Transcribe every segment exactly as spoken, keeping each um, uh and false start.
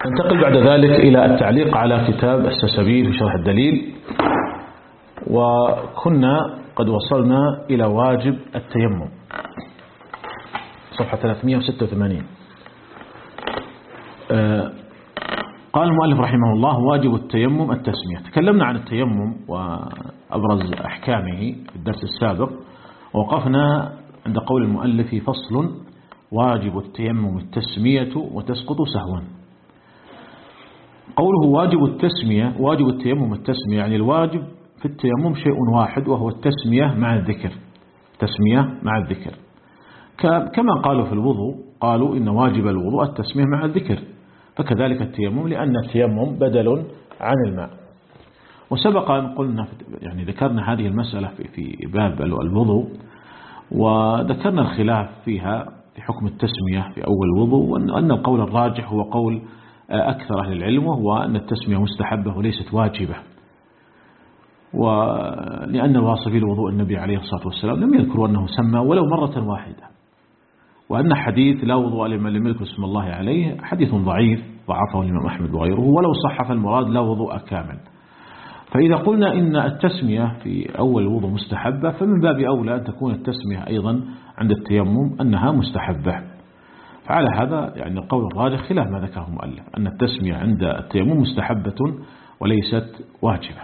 ننتقل بعد ذلك إلى التعليق على كتاب السلسبيل في شرح الدليل، وكنا قد وصلنا إلى واجب التيمم صفحة ثلاثمئة وستة وثمانين. قال المؤلف رحمه الله: واجب التيمم التسمية. تكلمنا عن التيمم وأبرز أحكامه في الدرس السابق، ووقفنا عند قول المؤلف: فصل: واجب التيمم التسمية وتسقط سهوا. قوله واجب التسمية، واجب التيمم التسمية يعني الواجب في التيمم شيء واحد، وهو التسمية مع الذكر، تسمية مع الذكر، كما قالوا في الوضوء، قالوا إن واجب الوضوء التسمية مع الذكر، فكذلك التيمم، لأن التيمم بدل عن الماء. وسبق أن قلنا يعني ذكرنا هذه المسألة في باب الوضوء، وذكرنا الخلاف فيها في حكم التسمية في أول الوضوء، وأن القول الراجح هو قول أكثر أهل العلم، وهو أن التسمية مستحبة وليست واجبة، ولأن الواصفين لوضوء النبي عليه الصلاة والسلام لم يذكروا أنه سمى ولو مرة واحدة، وأن حديث لا وضوء لمن لم يذكر اسم الله عليه حديث ضعيف ضعفه الإمام أحمد وغيره، ولو صح فالمراد لا وضوء كامل. فإذا قلنا إن التسمية في أول الوضوء مستحبة، فمن باب أولى أن تكون التسمية أيضا عند التيمم أنها مستحبة. فعلى هذا يعني القول الراجح خلاف ما ذكره المؤلف، أن التسمية عند التيمم مستحبة وليست واجبة.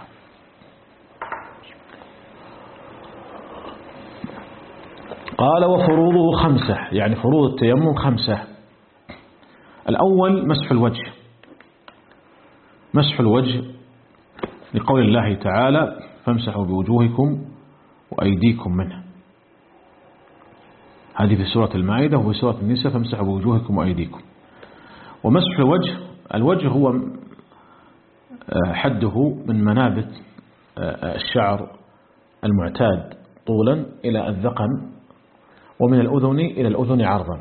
قال: وفروضه خمسة، يعني فروض التيمم خمسة. الأول مسح الوجه، مسح الوجه لقول الله تعالى: فامسحوا بوجوهكم وأيديكم منه. هذه في سورة المائدة، وفي سورة النساء: فامسحوا بوجوهكم وأيديكم. ومسح الوجه، الوجه هو حده من منابت الشعر المعتاد طولا إلى الذقن، ومن الأذن إلى الأذن عرضا.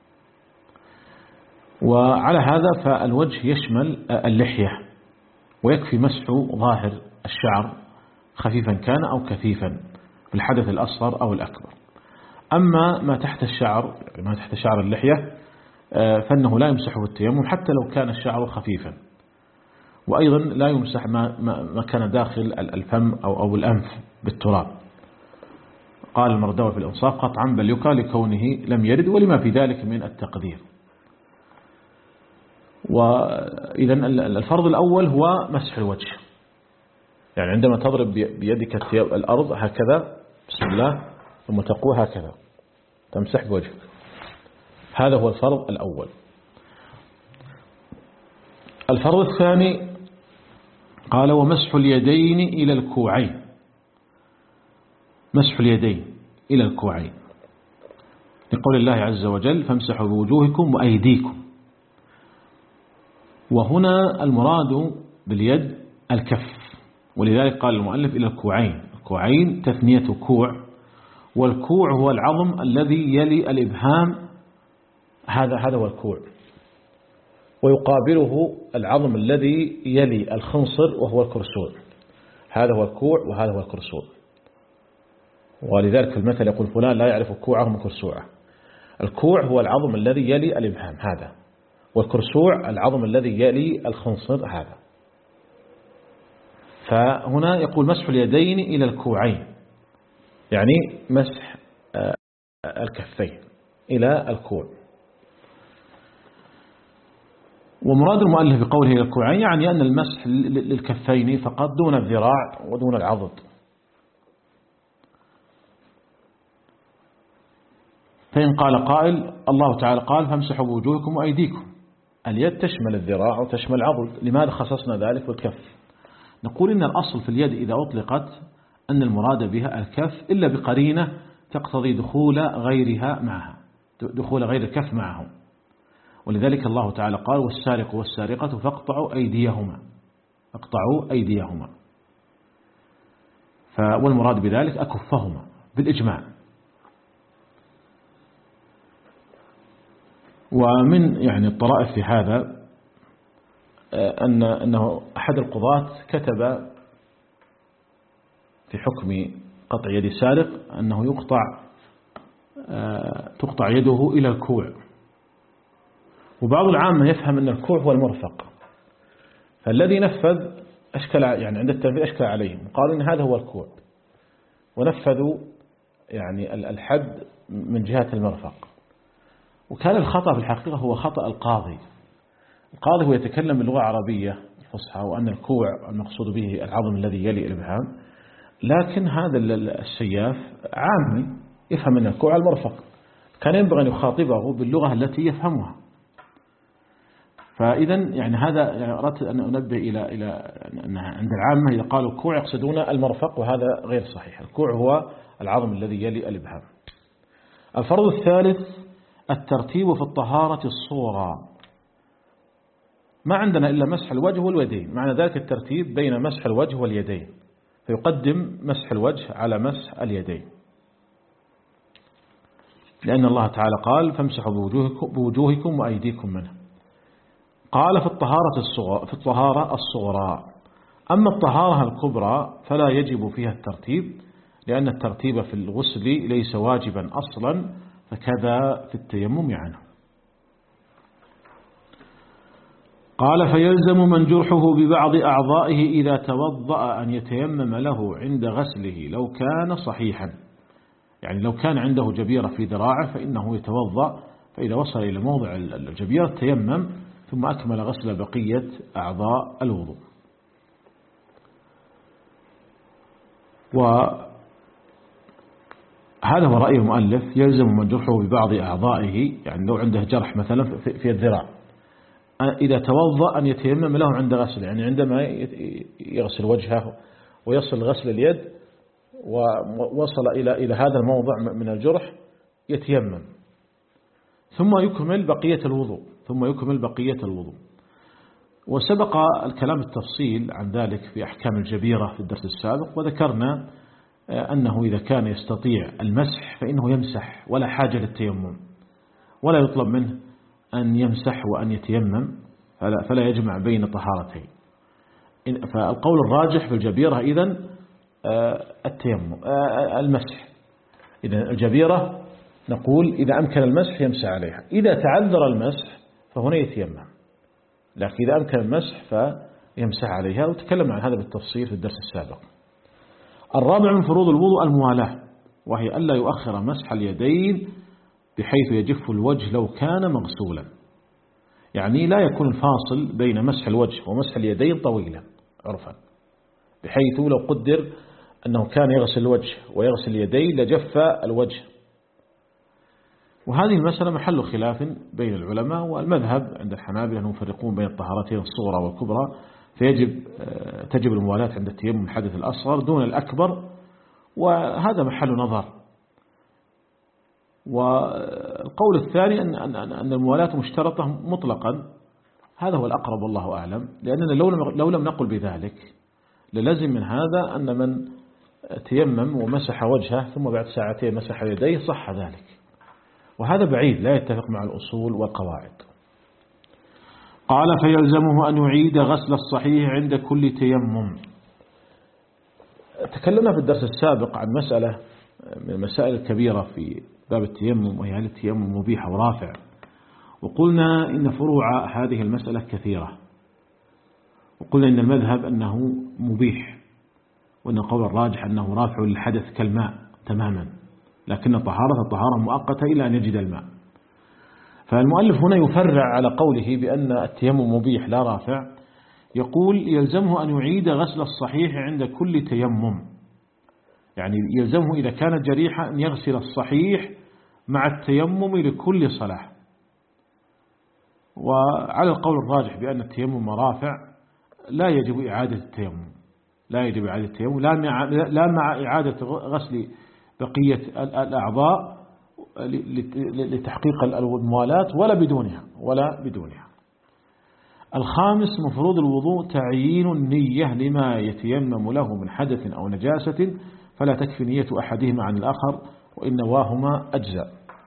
وعلى هذا فالوجه يشمل اللحية، ويكفي مسح ظاهر الشعر خفيفا كان أو كثيفا في الحدث الأصغر أو الأكبر. أما ما تحت الشعر، ما تحت شعر اللحية، فإنه لا يمسحه التيمم حتى لو كان الشعر خفيفا، وأيضا لا يمسح ما, ما كان داخل الفم أو, أو الأنف بالتراب. قال المرداوي في الإنصاف: قطعا بل يكا لكونه لم يرد، ولما في ذلك من التقدير. وإذا الفرض الأول هو مسح الوجه، يعني عندما تضرب بيدك الأرض هكذا بسم الله، ثم تقوى هكذا تمسح بوجهك، هذا هو الفرض الأول. الفرض الثاني قال: ومسح اليدين إلى الكوعين، مسح اليدين إلى الكوعين لقول الله عز وجل: فامسحوا بوجوهكم وأيديكم. وهنا المراد باليد الكف، ولذلك قال المؤلف إلى الكوعين. الكوعين تثنية كوع، والكوع هو العظم الذي يلي الإبهام، هذا هذا هو الكوع، ويقابله العظم الذي يلي الخنصر وهو الكرسور، هذا هو الكوع وهذا هو الكرسور. ولذلك في المثل يقول فلان لا يعرف كوعه من كرسوعه. الكوع هو العظم الذي يلي الإبهام هذا، والكرسوع العظم الذي يلي الخنصر هذا. فهنا يقول مسح اليدين إلى الكوعين، يعني مسح الكفين إلى الكوع. ومراد المؤلف بقوله إلى الكوعين يعني أن المسح للكفين فقط دون الذراع ودون العضد. فإن قال قائل: الله تعالى قال: فامسحوا بوجوهكم وأيديكم، اليد تشمل الذراع وتشمل العضد، لماذا خصصنا ذلك بالكف؟ نقول إن الأصل في اليد إذا أطلقت أن المراد بها الكف، إلا بقرينة تقتضي دخول غيرها معها، دخول غير الكف معهم. ولذلك الله تعالى قال: والسارق والسارقة فاقطعوا أيديهما، اقطعوا أيديهما. والمراد بذلك أكفهما بالإجماع. ومن يعني الطرائف في هذا أن أنه أحد القضاة كتب في حكم قطع يد السارق أنه يقطع تقطع يده إلى الكوع، وبعض العامة يفهم أن الكوع هو المرفق، فالذي نفذ أشكل يعني عند التنفيذ أشكل عليهم، قالوا إن هذا هو الكوع، ونفذوا يعني الحد من جهة المرفق. وكان الخطأ في الحقيقة هو خطأ القاضي. القاضي هو يتكلم باللغة العربية الفصحى، وأن الكوع المقصود به العظم الذي يلي الإبهام، لكن هذا السياف عامي يفهم أن الكوع المرفق، كان ينبغي أن يخاطبه باللغة التي يفهمها. فإذا يعني هذا يعني أردت أن أنبه إلى إلى أن عند العامة إذا قالوا الكوع يقصدون المرفق، وهذا غير صحيح. الكوع هو العظم الذي يلي الإبهام. الفرض الثالث الترتيب في الطهارة الصغرى. ما عندنا إلا مسح الوجه واليدين، معنى ذلك الترتيب بين مسح الوجه واليدين، فيقدم مسح الوجه على مسح اليدين، لأن الله تعالى قال فامسحوا بوجوهكم, بوجوهكم وأيديكم منه. قال في الطهارة الصغرى في الطهارة الصغرى. أما الطهارة الكبرى فلا يجب فيها الترتيب، لأن الترتيب في الغسل ليس واجبا أصلا، فكذا في التيمم عنه. قال فيلزم من جرحه ببعض أعضائه إذا توضأ أن يتيمم له عند غسله لو كان صحيحا، يعني لو كان عنده جبيرة في ذراعه فإنه يتوضأ، فإذا وصل إلى موضع الجبيرة تيمم ثم أكمل غسل بقية أعضاء الوضوء. وهذا هو رأي المؤلف، يلزم من جرحه ببعض أعضائه، يعني لو عنده جرح مثلا في الذراع إذا توضأ أن يتيمم له عند غسله، يعني عندما يغسل وجهه ويصل غسل اليد ووصل إلى إلى هذا الموضع من الجرح يتيمم ثم يكمل بقية الوضوء ثم يكمل بقية الوضوء. وسبق الكلام التفصيل عن ذلك في أحكام الجبيرة في الدرس السابق، وذكرنا أنه إذا كان يستطيع المسح فإنه يمسح ولا حاجة للتيمم، ولا يطلب منه أن يمسح وأن يتيمم، فلا يجمع بين طهارتين. فالقول الراجح في الجبيرة إذن التيمم المسح. إذن الجبيرة نقول إذا أمكن المسح يمسح عليها، إذا تعذر المسح فهنا يتيمم، لكن إذا أمكن المسح فيمسح عليها، وتكلم عن هذا بالتفصيل في الدرس السابق. الرابع من فروض الوضوء الموالاة، وهي ألا يؤخر مسح اليدين بحيث يجف الوجه لو كان مغسولا، يعني لا يكون الفاصل بين مسح الوجه ومسح اليدين طويلا عرفا، بحيث لو قدر أنه كان يغسل الوجه ويغسل اليدين لجف الوجه. وهذه المسألة محل خلاف بين العلماء، والمذهب عند الحنابلة أنهم يفرقون بين الطهارتين الصغرى والكبرى، فيجب تجب الموالاة عند التيمم الحدث الأصغر دون الأكبر، وهذا محل نظر. والقول الثاني أن أن الموالاة مشترطة مطلقا، هذا هو الأقرب والله أعلم، لأننا لو لم نقل بذلك للزم من هذا أن من تيمم ومسح وجهه ثم بعد ساعتين مسح يديه صح ذلك، وهذا بعيد لا يتفق مع الأصول والقواعد. قال فيلزمه أن يعيد غسل الصحيح عند كل تيمم. تكلمنا في الدرس السابق عن مسألة من المسائل الكبيرة في باب التيمم، وهي هل التيمم مبيح ورافع، وقلنا إن فروع هذه المسألة كثيرة، وقلنا إن المذهب أنه مبيح، وأن القول الراجح أنه رافع للحدث كالماء تماما، لكن الطهارة الطهارة مؤقتة إلى أن يجد الماء. فالمؤلف هنا يفرع على قوله بأن التيمم مبيح لا رافع، يقول يلزمه أن يعيد غسل الصحيح عند كل تيمم، يعني يلزمه إذا كانت جريحة أن يغسل الصحيح مع التيمم لكل صلاة. وعلى القول الراجح بأن التيمم رافع لا يجب إعادة التيمم، لا يجب إعادة التيمم لا مع, لا مع إعادة غسل بقية الأعضاء لتحقيق الموالاة ولا بدونها ولا بدونها. الخامس من فروض الوضوء تعيين النية لما يتيمم له من حدث أو نجاسة، فلا تكفي نية أحدهما عن الآخر، وإن نواهما أجزاء.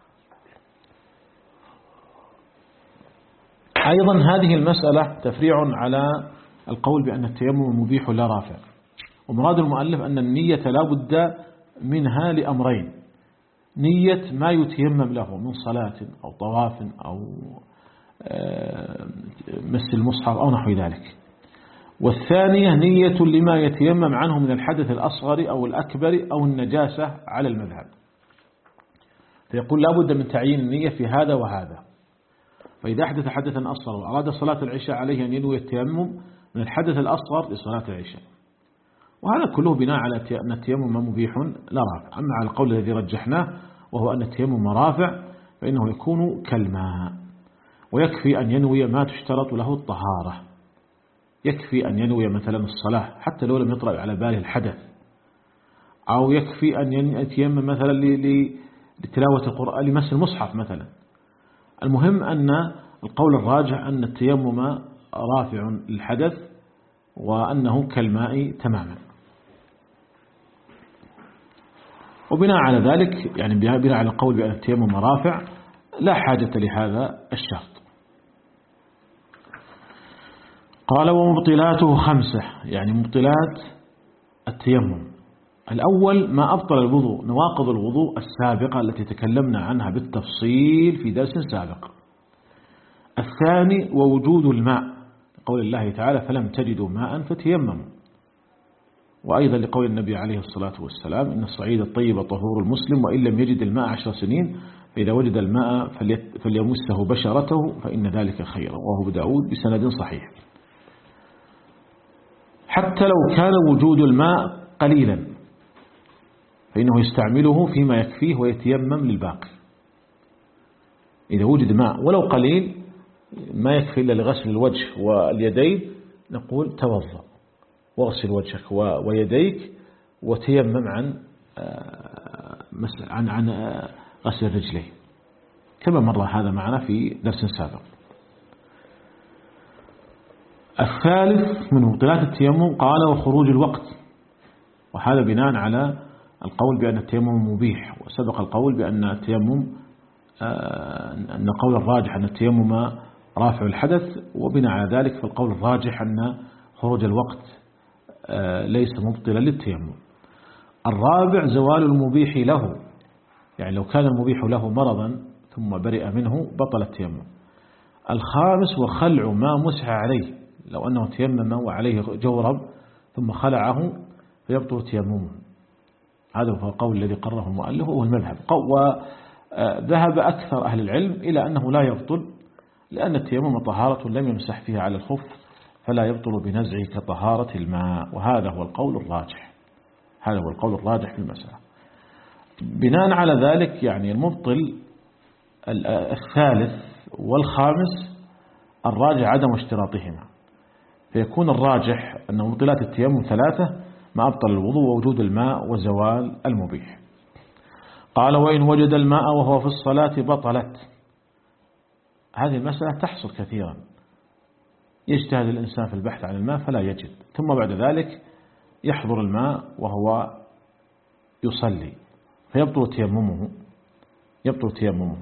أيضا هذه المسألة تفريع على القول بأن التيمم مبيح لا رافع، ومراد المؤلف أن النية لا بد منها لأمرين: نية ما يتيمم له من صلاة أو طواف أو مس المصحف أو نحو ذلك، والثانية نية لما يتيمم عنه من الحدث الأصغر أو الأكبر أو النجاسة على المذهب. فيقول لا بد من تعيين النية في هذا وهذا. فإذا أحدث حدثا أصغر وأراد صلاة العشاء عليه أن ينوي التيمم من الحدث الأصغر لصلاة العشاء، وهذا كله بناء على أن التيمم مبيح لا رافع. أما على القول الذي رجحناه وهو أن التيمم رافع فإنه يكون كالماء، ويكفي أن ينوي ما تشترط له الطهارة. يكفي أن ينوي مثلا الصلاة حتى لو لم يطرأ على باله الحدث، أو يكفي أن يتيمم مثلا لتلاوة القرآن لمس المصحف مثلا. المهم أن القول الراجح أن التيمم رافع للحدث وأنه كالماء تماما. وبناء على ذلك يعني بناء على القول بأن التيمم رافع لا حاجة لهذا الشرط. قال ومبطلاته خمسة، يعني مبطلات التيمم. الأول ما أبطل الوضوء، نواقض الوضوء السابقة التي تكلمنا عنها بالتفصيل في درس سابق. الثاني ووجود الماء، قول الله تعالى فلم تجدوا ماء فتيمموا، وأيضا لقول النبي عليه الصلاة والسلام إن الصعيد الطيب طهور المسلم وإن لم يجد الماء عشر سنين فإذا وجد الماء فليمسه بشرته فإن ذلك خير، وهو بداود بسند صحيح. حتى لو كان وجود الماء قليلا فإنه يستعمله فيما يكفيه ويتيمم للباقي. إذا وجد ماء ولو قليل ما يكفي إلا لغسل الوجه واليدين نقول توضأ واغسل وجهك ويديك وتيمم عن عن عن غسل الرجلين، كما مر هذا معنا في درس سابق. الثالث من مبطلات التيمم قال وخروج الوقت، وهذا بناء على القول بأن التيمم مبيح، وسبق القول بأن التيمم أن القول الراجح أن التيمم رافع الحدث، وبناء على ذلك فالقول الراجح أن خروج الوقت ليس مبطلا للتيمم. الرابع زوال المبيح له، يعني لو كان المبيح له مرضا ثم برئ منه بطل التيمم. الخامس وخلع ما مسح عليه، لو أنه تيمم وعليه جورب ثم خلعه فيبطل تيممه. هذا هو القول الذي قرره المؤلف وهو المذهب. وذهب أكثر أهل العلم إلى أنه لا يبطل، لأن التيمم طهارة لم يمسح فيها على الخف فلا يبطل بنزعه كطهارة الماء، وهذا هو القول الراجح. هذا هو القول الراجح في المسألة. بناء على ذلك يعني المبطل الثالث والخامس الراجح عدم اشتراطهما، فيكون الراجح أن مبطلات التيمم ثلاثة: ما أبطل الوضوء ووجود الماء وزوال المبيح. قال وإن وجد الماء وهو في الصلاة بطلت. هذه المسألة تحصل كثيرا، يجتهد الإنسان في البحث عن الماء فلا يجد، ثم بعد ذلك يحضر الماء وهو يصلي فيبطل تيممه يبطل تيممه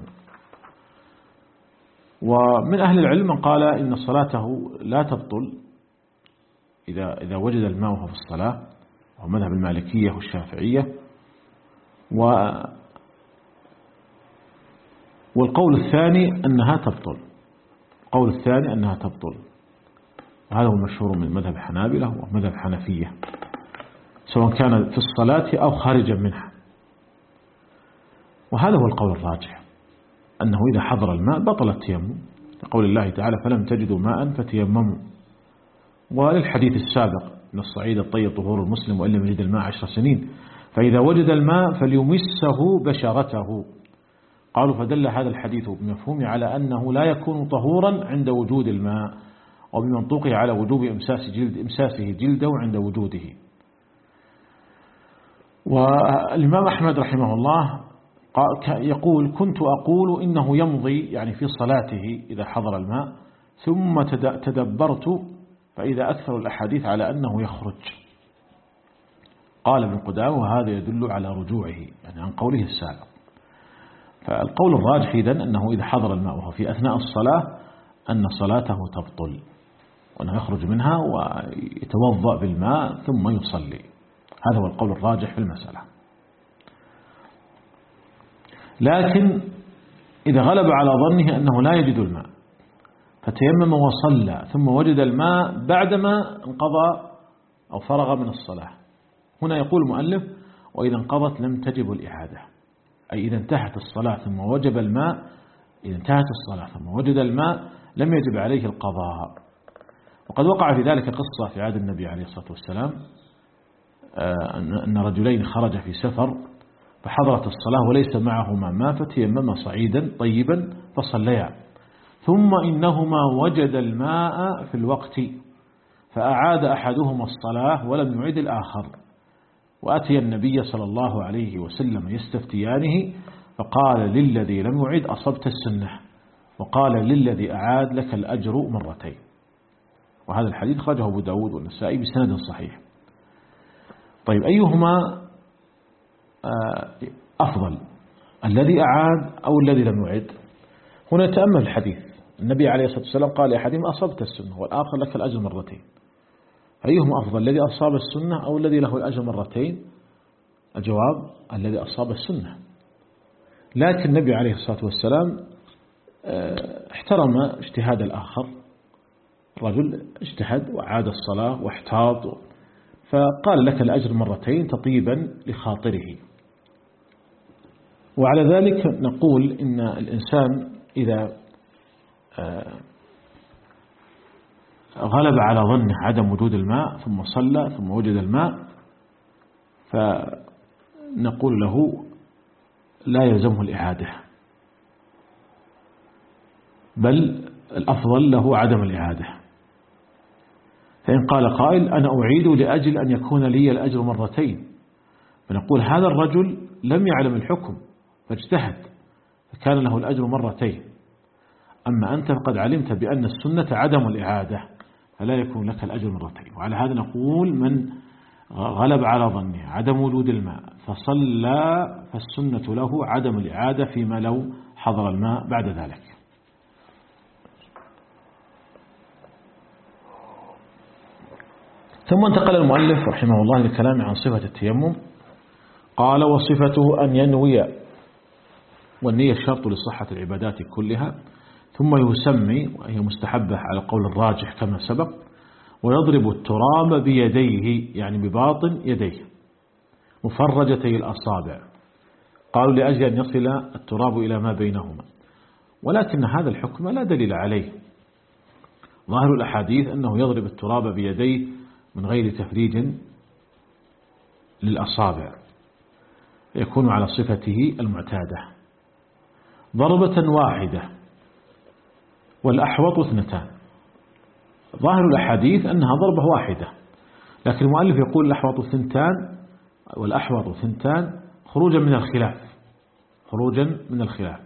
ومن أهل العلم من قال إن صلاته لا تبطل إذا إذا وجد الماء وهو في الصلاة، وهو مذهب المالكية والشافعية. و والقول الثاني أنها تبطل القول الثاني أنها تبطل وهذا هو المشهور من مذهب حنابلة ومذهب حنفية، سواء كان في الصلاة أو خارجا منها. وهذا هو القول الراجح، أنه إذا حضر الماء بطل التيمم، لقول الله تعالى فلم تجدوا ماء فتيمموا، وللحديث السابق من الصعيد الطيب طهور المسلم وإن لم يجد الماء عشر سنين فإذا وجد الماء فليمسه بشرته. قالوا فدل هذا الحديث بمفهومه على أنه لا يكون طهورا عند وجود الماء، وبمنطوقه على وجوب إمساس جلد إمساسه جلده عند وجوده. والإمام أحمد رحمه الله يقول كنت أقول إنه يمضي يعني في صلاته إذا حضر الماء، ثم تدبرت فإذا أكثر الأحاديث على أنه يخرج. قال ابن قدامة وهذا يدل على رجوعه يعني عن قوله السابق. فالقول الراجح إذن أنه إذا حضر الماء وهو في أثناء الصلاة أن صلاته تبطل، وأنه يخرج منها ويتوضأ بالماء ثم يصلي. هذا هو القول الراجح في المسألة. لكن إذا غلب على ظنه أنه لا يجد الماء فتيمم وصلى ثم وجد الماء بعدما انقضى أو فرغ من الصلاة. هنا يقول المؤلف وإذا انقضت لم تجب الإعادة، أي إذا انتهت الصلاة ثم وجب الماء، إذا انتهت الصلاة ثم وجد الماء لم يجب عليه القضاء. وقد وقع في ذلك قصة في عهد النبي عليه الصلاة والسلام، أن رجلين خرج في سفر فحضرت الصلاة وليس معهما ماء فتيمما صعيدا طيبا فصليا، ثم إنهما وجد الماء في الوقت فأعاد أحدهما الصلاة ولم يعد الآخر، وأتي النبي صلى الله عليه وسلم يستفتيانه فقال للذي لم يعد أصبت السنة، وقال للذي أعاد لك الأجر مرتين. وهذا الحديث خرجه أبو داود والنسائي بسند صحيح. طيب أيهما أفضل، الذي أعاد أو الذي لم يعد؟ هنا تأمل الحديث، النبي عليه الصلاة والسلام قال لأحدهما أصبت السنة والآخر لك الأجر مرتين، أيهما أفضل، الذي أصاب السنة أو الذي له الأجر مرتين؟ الجواب الذي أصاب السنة. لكن النبي عليه الصلاة والسلام احترم اجتهاد الآخر، رجل اجتهد وعاد الصلاة واحتاط، فقال لك الأجر مرتين تطيبا لخاطره. وعلى ذلك نقول إن الإنسان إذا غلب على ظنه عدم وجود الماء ثم صلى ثم وجد الماء فنقول له لا يلزمه الإعادة، بل الأفضل له عدم الإعادة. فإن قال قائل أنا أعيد لأجل أن يكون لي الأجر مرتين، فنقول هذا الرجل لم يعلم الحكم فاجتهد فكان له الأجر مرتين، أما أنت فقد علمت بأن السنة عدم الإعادة فلا يكون لك الأجر مرتين. وعلى هذا نقول من غلب على ظنه عدم وجود الماء فصلى فالسنة له عدم الإعادة فيما لو حضر الماء بعد ذلك. ثم انتقل المؤلف رحمه الله للكلام عن صفة التيمم. قال وصفته أن ينوي، والنية الشرط لصحة العبادات كلها، ثم يسمي وهي مستحبة على قول الراجح كما سبق، ويضرب التراب بيديه يعني بباطن يديه مفرجتي الأصابع، قالوا لأجل أن يصل التراب إلى ما بينهما، ولكن هذا الحكم لا دليل عليه. ظاهر الأحاديث أنه يضرب التراب بيديه من غير تفريج للأصابع، يكون على صفته المعتادة ضربة واحدة والأحوط اثنتان. ظاهر الأحاديث أنها ضربة واحدة، لكن المؤلف يقول الأحوط ثنتان والأحوط ثنتان خروجا من الخلاف، خروجا من الخلاف.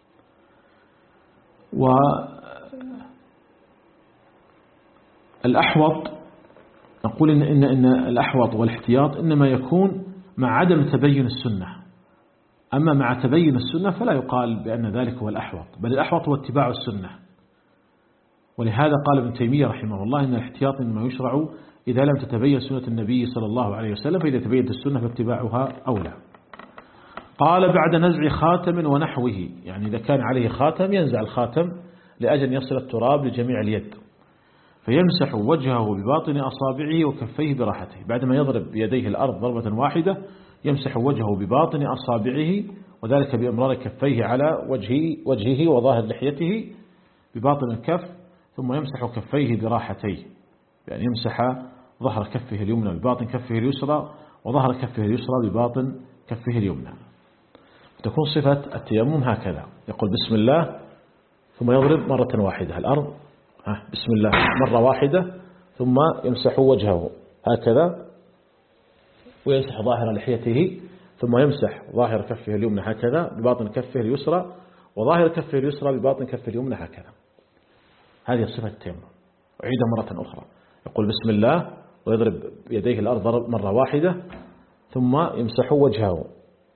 والأحوط نقول إن, إن, إن الأحوط والاحتياط إنما يكون مع عدم تبين السنة، أما مع تبين السنة فلا يقال بأن ذلك هو الأحوط، بل الأحوط هو اتباع السنة. ولهذا قال ابن تيمية رحمه الله إن الاحتياط إنما يشرع إذا لم تتبين سنة النبي صلى الله عليه وسلم، فإذا تبينت السنة فاتباعها أولى. قال بعد نزع خاتم ونحوه، يعني إذا كان عليه خاتم ينزع الخاتم لأجل أن يصل التراب لجميع اليد، فيمسح وجهه بباطن أصابعه وكفيه براحته، بعدما يضرب بيديه الأرض ضربة واحدة يمسح وجهه بباطن أصابعه، وذلك بإمرار كفيه على وجهه, وجهه وظاهر لحيته بباطن الكف، ثم يمسح كفيه براحتيه، يعني يمسح ظهر كفه اليمنى بباطن كفه اليسرى وظهر كفه اليسرى بباطن كفه اليمنى. تكون صفة التيمم هكذا، يقول بسم الله ثم يضرب مرة واحدة الأرض، بسم الله مرة واحدة، ثم يمسح وجهه هكذا ويمسح ظاهر لحيته، ثم يمسح ظاهر كفه اليمنى هكذا بباطن كفه اليسرى وظاهر كفه اليسرى بباطن كفه اليمنى هكذا. هذه صفة التيمم. أعيدها مرة أخرى، يقول بسم الله ويضرب يديه الأرض مرة واحدة، ثم يمسح وجهه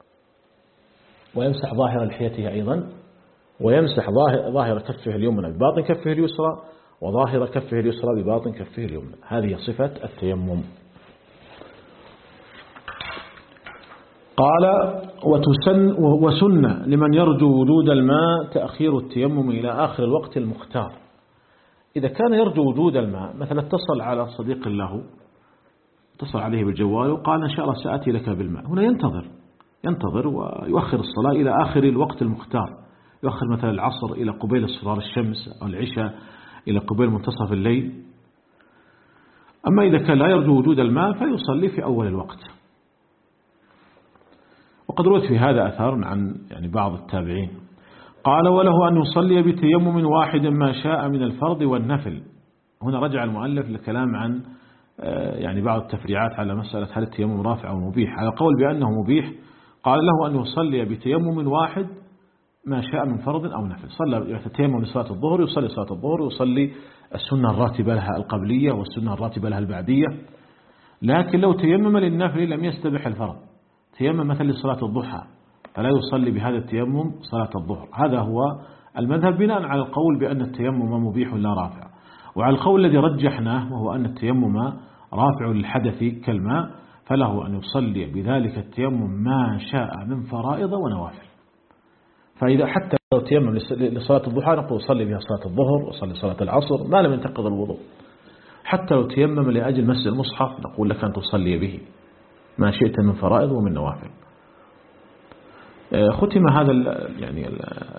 ويمسح ظاهر لحيته أيضا، ويمسح ظاهر كفه اليمنى بباطن كفه اليسرى وظاهر كفه اليسرى بباطن كفه اليمنى. هذه صفة التيمم. قال وتسن وسن لمن يرجو وجود الماء تأخير التيمم إلى آخر الوقت المختار، إذا كان يرجو وجود الماء، مثلا اتصل على صديق له، اتصل عليه بالجوال وقال إن شاء الله سأتي لك بالماء، هنا ينتظر ينتظر ويؤخر الصلاة إلى آخر الوقت المختار، يؤخر مثلا العصر إلى قبيل اصفرار الشمس، أو العشاء إلى قبيل منتصف الليل. أما إذا كان لا يرجو وجود الماء فيصلي في أول الوقت. وقد رويت في هذا أثار عن يعني بعض التابعين قال: وله أن يصلي بتيمم واحد ما شاء من الفرض والنفل. هنا رجع المؤلف للكلام عن يعني بعض التفريعات على مسألة هل التيمم رافع أو مبيح. على قول بأنه مبيح قال له أن يصلي بتيمم واحد ما شاء من فرض أو نفل. صلى يتيمم لصلاة الظهر، يصلي صلاة الظهر، يصلي السنة الراتبة لها القبلية والسنة الراتبة لها البعدية. لكن لو تيمم للنفل لم يستبح الفرض، تيمم مثل لصلاة الضحى فلا يصلي بهذا التيمم صلاة الظهر. هذا هو المذهب بناء على القول بأن التيمم مبيح لا رافع. وعلى القول الذي رجحناه وهو أن التيمم رافع للحدث كالماء، فله أن يصلي بذلك التيمم ما شاء من فرائض ونوافل. فإذا حتى لو تيمم لصلاة الضحى نقول صلي بها صلاة الظهر وصلي صلاة العصر ما لم ينتقض الوضوء. حتى لو تيمم لأجل مس المصحف نقول لك أن تصلي به ما شئت من فرائض ومن نوافل. ختم هذا يعني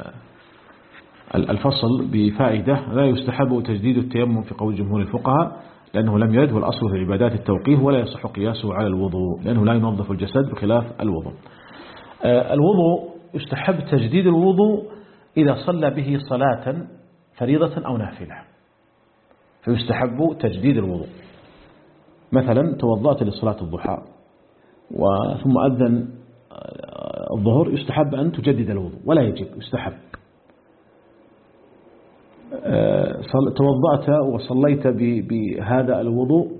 الفصل بفائدة: لا يستحب تجديد التيمم في قول جمهور الفقهاء لأنه لم يرد، والأصل في عبادات التوقيف ولا يصح قياسه على الوضوء لأنه لا ينظف الجسد بخلاف الوضوء. الوضوء يستحب تجديد الوضوء إذا صلى به صلاة فريضة أو نافلة، فيستحب تجديد الوضوء. مثلا توضأت لصلاة الضحى وثم أذن الظهر، يستحب أن تجدد الوضوء ولا يجب، يستحب. توضأت وصليت بهذا الوضوء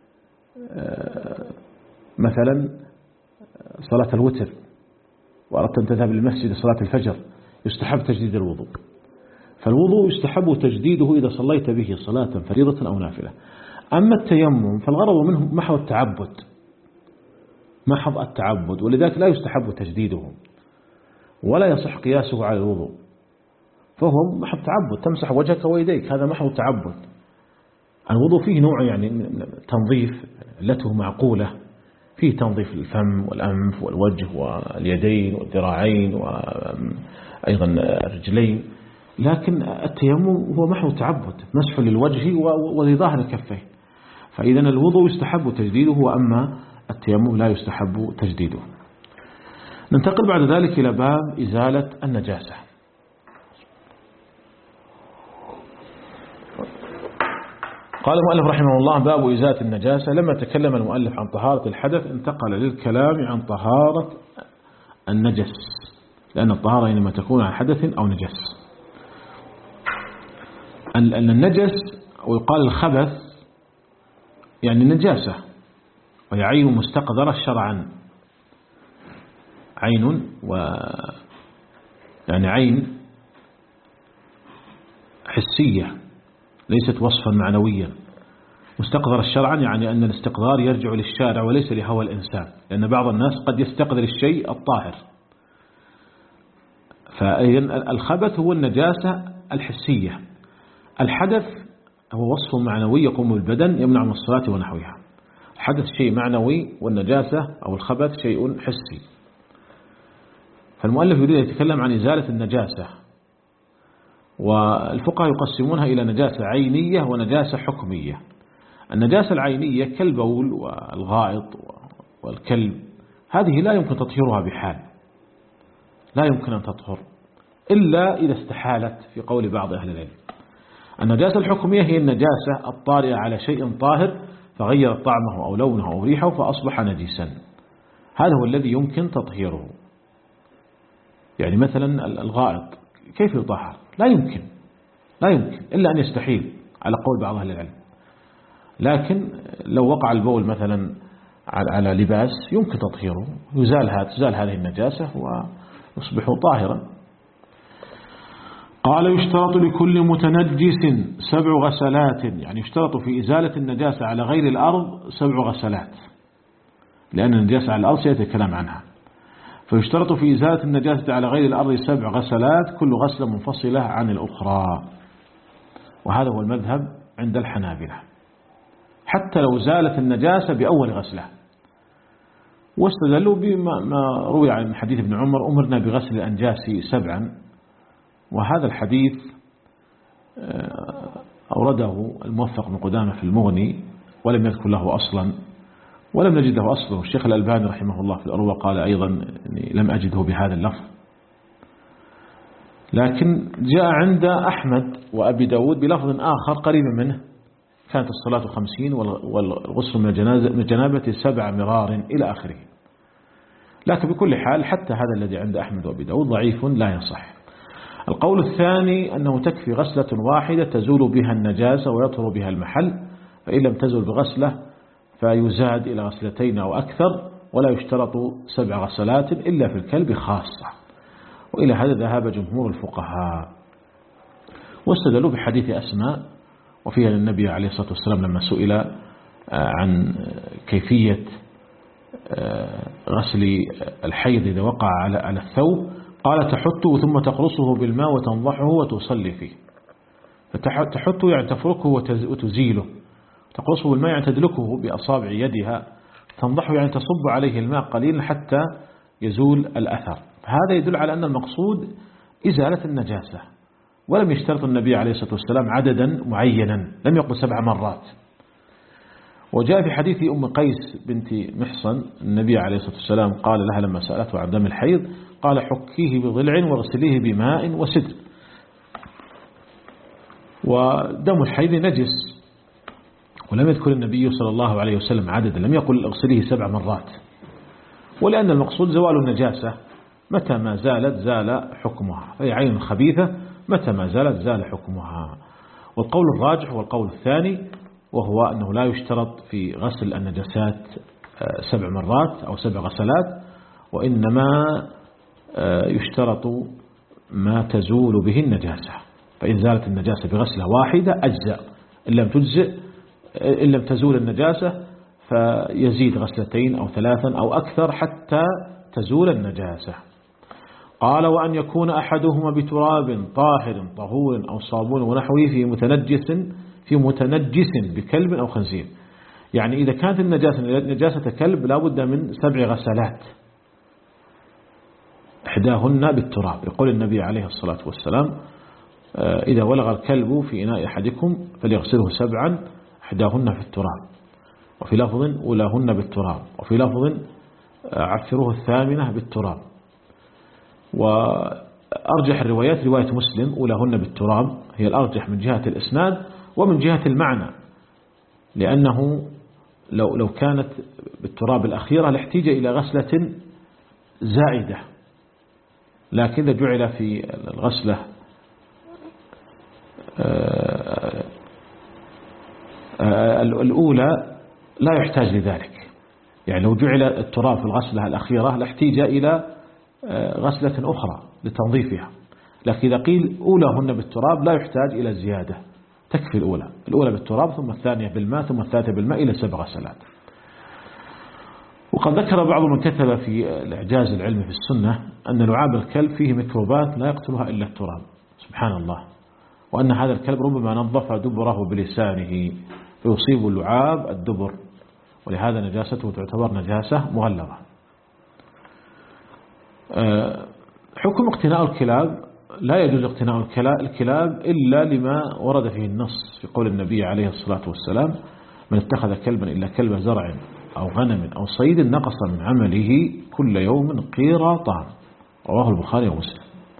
مثلا صلاة الوتر وأردت أن تذهب للمسجد لصلاة الفجر، يستحب تجديد الوضوء. فالوضوء يستحب تجديده إذا صليت به صلاة فريضة أو نافلة. أما التيمم فالغرض منه محو التعبد، محض التعبد، ولذلك لا يستحب تجديده ولا يصح قياسه على الوضوء، فهو محض تعبد، تمسح وجهك ويديك، هذا محض تعبد. الوضوء فيه نوع يعني تنظيف علته معقولة، فيه تنظيف الفم والأنف والوجه واليدين والذراعين وأيضا الرجلين، لكن التيمم هو محض تعبد، مسح للوجه ولظاهر الكفين. فإذا الوضوء يستحب تجديده، وأما التيمم لا يستحب تجديده. ننتقل بعد ذلك إلى باب إزالة النجاسة. قال المؤلف رحمه الله: باب إزالة النجاسة. لما تكلم المؤلف عن طهارة الحدث انتقل للكلام عن طهارة النجس، لأن الطهارة إنما تكون عن حدث أو نجس. أن النجس ويقال الخبث يعني النجاسة، وهي عين مستقذرة شرعا، عين و يعني عين حسية ليست وصفا معنويا. مستقذر الشرعا يعني أن الاستقذار يرجع للشارع وليس لهوى الإنسان، لأن بعض الناس قد يستقذر الشيء الطاهر. فإذن الخبث هو النجاسة الحسية. الحدث هو وصف معنوي يقوم بالبدن يمنع من الصلاة ونحوها. الحدث شيء معنوي والنجاسة أو الخبث شيء حسي. فالمؤلف يريد أن يتكلم عن إزالة النجاسة، والفقهاء يقسمونها إلى نجاسة عينية ونجاسة حكمية. النجاسة العينية كالبول والغائط والكلب، هذه لا يمكن تطهيرها بحال، لا يمكن أن تطهر إلا إذا استحالت في قول بعض أهل العلم. النجاسة الحكمية هي النجاسة الطارئة على شيء طاهر فغير طعمه أو لونه أو ريحه فأصبح نجسا، هذا هو الذي يمكن تطهيره. يعني مثلا الغائط كيف يطهر؟ لا يمكن، لا يمكن إلا أن يستحيل على قول بعض أهل العلم. لكن لو وقع البول مثلا على لباس يمكن تطهيره، يزال هذا تزال هذه النجاسة ويصبح طاهرا. قال: يشترط لكل متنجس سبع غسلات، يعني يشترط في إزالة النجاسة على غير الأرض سبع غسلات، لأن النجاسة على الأرض سيأتي الكلام عنها. فيشترط في إزالة النجاسة على غير الأرض سبع غسلات، كل غسلة منفصلة عن الأخرى. وهذا هو المذهب عند الحنابلة، حتى لو زالت النجاسة بأول غسلة. واستدلوا بما ما روي عن حديث ابن عمر أمرنا بغسل الأنجاس سبعا، وهذا الحديث أورده الموفق بن قدامة في المغني ولم يذكر له أصلا ولم نجده أصله. الشيخ الألباني رحمه الله في الأروى قال أيضا لم أجده بهذا اللفظ، لكن جاء عند أحمد وأبي داود بلفظ آخر قريب منه: كانت الصلاة خمسين والغسل من الجنابة سبع مرار إلى آخره. لكن بكل حال حتى هذا الذي عند أحمد وأبي داود ضعيف لا يصح. القول الثاني أنه تكفي غسلة واحدة تزول بها النجاسة ويطهر بها المحل، فإن لم تزل بغسلة فيزاد إلى غسلتين أو أكثر، ولا يشترط سبع غسلات إلا في الكلب خاصة. وإلى هذا ذهب جمهور الفقهاء، واستدلوا بحديث أسماء وفيها للنبي عليه الصلاة والسلام لما سئل عن كيفية غسل الحيض إذا وقع على الثوب قال: تحته ثم تقرصه بالماء وتنضحه وتصلي فيه. فتحته يعني تفركه وتزيله، تقرصه بالماء يعني تدلكه بأصابع يدها، تنضحه يعني تصب عليه الماء قليلا حتى يزول الأثر. هذا يدل على أن المقصود إزالة النجاسة، ولم يشترط النبي عليه الصلاة والسلام عددا معينا، لم يقل سبع مرات. وجاء في حديث أم قيس بنت محصن النبي عليه الصلاة والسلام قال لها لما سألته عن دم الحيض قال: حكيه بضلع واغسليه بماء وسدر. ودم الحيض نجس، ولم يذكر النبي صلى الله عليه وسلم عددا، لم يقل اغسليه سبع مرات، ولأن المقصود زوال النجاسة، متى ما زالت زال حكمها، فهي عين خبيثة متى ما زالت زال حكمها. والقول الراجح هو القول الثاني، وهو أنه لا يشترط في غسل النجاسات سبع مرات أو سبع غسلات، وإنما يشترط ما تزول به النجاسة. فإن زالت النجاسة بغسلة واحدة أجزاء، إن لم تجزئ إن لم تزول النجاسة فيزيد غسلتين أو ثلاثا أو أكثر حتى تزول النجاسة. قال: وأن يكون أحدهما بتراب طاهر طهور أو صابون ونحوه في متنجس في متنجس بكلب أو خنزير. يعني إذا كانت النجاسة نجاسة كلب لا بد من سبع غسلات، إحداهن بالتراب. يقول النبي عليه الصلاة والسلام: إذا ولغ الكلب في إناء أحدكم فليغسله سبعا، إحداهن في التراب، وفي لفظ أولاهن بالتراب، وفي لفظ عفروه الثامنة بالتراب. وأرجح الروايات رواية مسلم أولاهن بالتراب هي الأرجح من جهة الإسناد ومن جهة المعنى، لأنه لو لو كانت بالتراب الأخيرة لاحتاج إلى غسلة زائدة، لكن إذا جعل في الغسلة الأولى لا يحتاج لذلك. يعني لو جعل التراب في الغسلة الأخيرة لاحتاج إلى غسلة أخرى لتنظيفها، لكن إذا قيل أولاهن بالتراب لا يحتاج إلى زيادة، تكفي الأولى الأولى بالتراب ثم الثانية بالماء ثم الثالثة بالماء إلى سبع غسلات. وقد ذكر بعض من كتب في الإعجاز العلمي في السنة أن لعاب الكلب فيه ميكروبات لا يقتلها إلا التراب، سبحان الله، وأن هذا الكلب ربما نظف دبره بلسانه فيصيب اللعاب الدبر، ولهذا نجاسته تعتبر نجاسة مغلظة. حكم اقتناء الكلاب: لا يجوز اقتناء الكلاب إلا لما ورد فيه النص في قول النبي عليه الصلاة والسلام: من اتخذ كلبا إلا كلب زرع أو غنم أو صيد نقص من عمله كل يوم قيراطان، رواه البخاري ومسلم.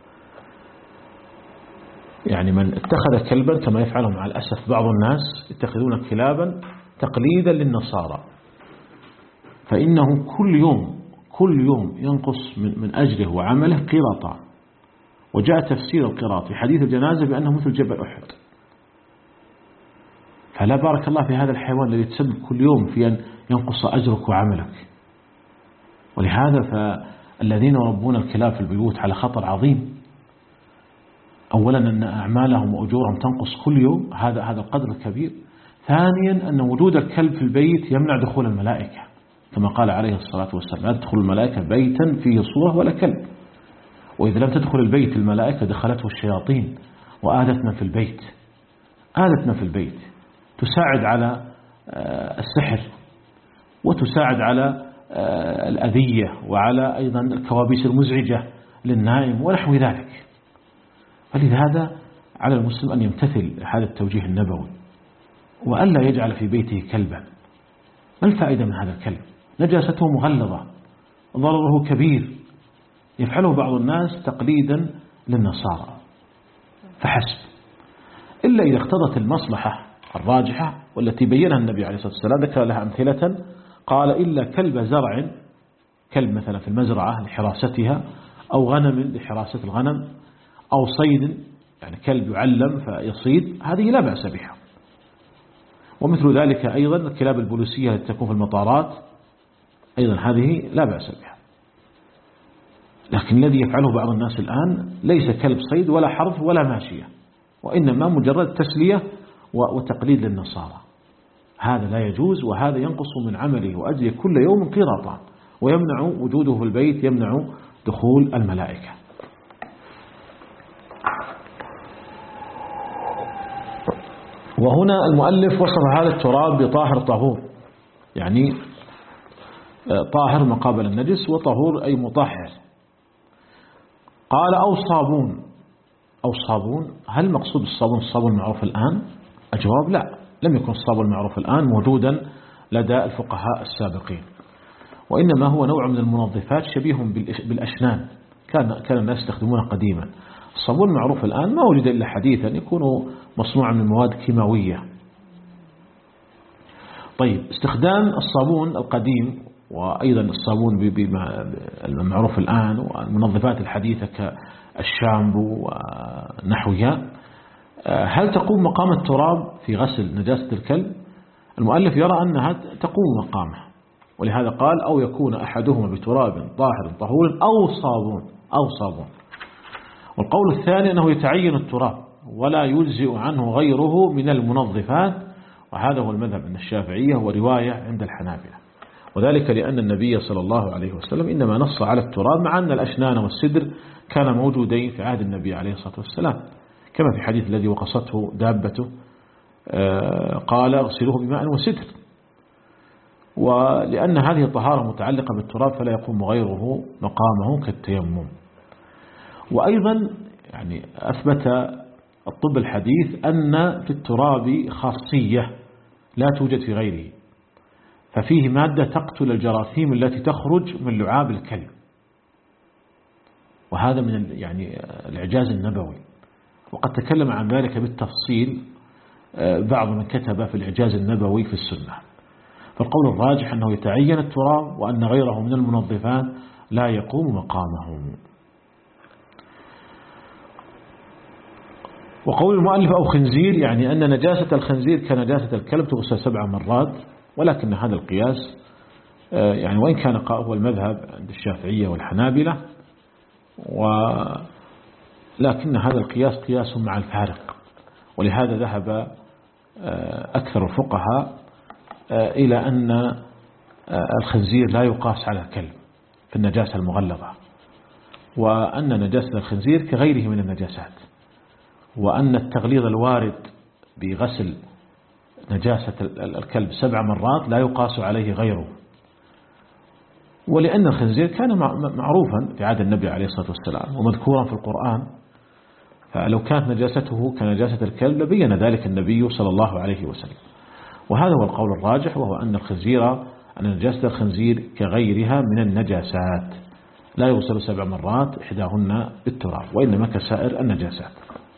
يعني من اتخذ كلبا كما يفعله مع الأسف بعض الناس يتخذون كلابا تقليدا للنصارى، فإنه كل يوم كل يوم ينقص من من أجره وعمله قيراطان. وجاء تفسير القيراط في حديث الجنازة بأنه مثل جبل أحد. فلا بارك الله في هذا الحيوان الذي يتسبب كل يوم في أن ينقص أجرك وعملك. ولهذا فالذين يربون الكلاب في البيوت على خطر عظيم. أولا أن أعمالهم وأجورهم تنقص كل يوم، هذا هذا القدر الكبير. ثانيا أن وجود الكلب في البيت يمنع دخول الملائكة، كما قال عليه الصلاة والسلام: لا تدخل الملائكة بيتا فيه صورة ولا كلب، وإذا لم تدخل البيت الملائكة دخلته الشياطين وآذت من في البيت. آلتنا في البيت تساعد على السحر وتساعد على الأذية وعلى أيضا الكوابيس المزعجة للنائم ونحو ذلك. فلهذا على المسلم أن يمتثل هذا التوجيه النبوي وألا يجعل في بيته كلبا. ما الفائدة من هذا الكلب؟ نجاسته مغلظة، ضرره كبير، يفعله بعض الناس تقليدا للنصارى فحسب، إلا إذا اقتضت المصلحة الراجحة والتي بينها النبي عليه الصلاة والسلام، ذكر لها أمثلة قال إلا كلب زرع، كلب مثلا في المزرعة لحراستها، أو غنم لحراسة الغنم، أو صيد يعني كلب يعلم فيصيد، هذه لا بأس بها. ومثل ذلك أيضا الكلاب البوليسية التي تكون في المطارات أيضا هذه لا بأس بها. لكن الذي يفعله بعض الناس الآن ليس كلب صيد ولا حرث ولا ماشية، وإنما مجرد تسلية وتقليد للنصارى. هذا لا يجوز، وهذا ينقص من عمله وأجله كل يوم قيراطا، ويمنع وجوده في البيت، يمنع دخول الملائكة. وهنا المؤلف وصف هذا التراب بطاهر طهور، يعني طاهر مقابل النجس، وطهور أي مطهر. قال أو صابون. أو صابون، هل مقصود الصابون الصابون المعروف الآن؟ الجواب لا، لم يكن الصابون المعروف الآن موجودا لدى الفقهاء السابقين، وإنما هو نوع من المنظفات شبيه بالأشنان، كان كان الناس يستخدمونه قديما. الصابون المعروف الآن ما وجد إلا حديثا، يكون مصنوعا من مواد كيماوية. طيب، استخدام الصابون القديم وأيضا الصابون المعروف الآن والمنظفات الحديثة كالشامبو ونحوها، هل تقوم مقام التراب في غسل نجاسة الكلب؟ المؤلف يرى أنها تقوم مقامه، ولهذا قال أو يكون أحدهما بتراب طاهر طهور أو صابون أو صابون. والقول الثاني أنه يتعين التراب ولا يجزئ عنه غيره من المنظفات، وهذا هو المذهب عند الشافعية ورواية عند الحنابلة، وذلك لأن النبي صلى الله عليه وسلم إنما نص على التراب، مع أن الأشنان والسدر كان موجودين في عهد النبي عليه الصلاة والسلام، كما في حديث الذي وقصته دابته قال اغسلوه بماء وسدر. ولأن هذه الطهارة متعلقة بالتراب فلا يقوم غيره مقامه كالتيمم. وأيضا يعني أثبت الطب الحديث أن في التراب خاصية لا توجد في غيره، ففيه مادة تقتل الجراثيم التي تخرج من لعاب الكلب، وهذا من يعني الإعجاز النبوي، وقد تكلم عن ذلك بالتفصيل بعض من كتب في الإعجاز النبوي في السنة. فالقول الراجح أنه يتعين التراب، وأن غيره من المنظفات لا يقوم مقامه. وقول المؤلف أو خنزير، يعني أن نجاسة الخنزير كنجاسة الكلب تغسل سبع مرات، ولكن هذا القياس يعني وإن كان هو المذهب عند الشافعية والحنابلة، ولكن هذا القياس قياس مع الفارق، ولهذا ذهب أكثر الفقهاء إلى أن الخنزير لا يقاس على الكلب في النجاسة المغلظة، وأن نجاسة الخنزير كغيره من النجاسات، وأن التغليظ الوارد بغسل نجاسة الكلب سبع مرات لا يقاس عليه غيره، ولأن الخنزير كان معروفا في عهد النبي عليه الصلاة والسلام ومذكورا في القرآن، فلو كانت نجاسته كنجاسة الكلب لبين ذلك النبي صلى الله عليه وسلم. وهذا هو القول الراجح، وهو أن الخنزير أن نجاسة الخنزير كغيرها من النجاسات لا يغسل سبع مرات إحداهن بالتراب، وإنما كسائر النجاسات.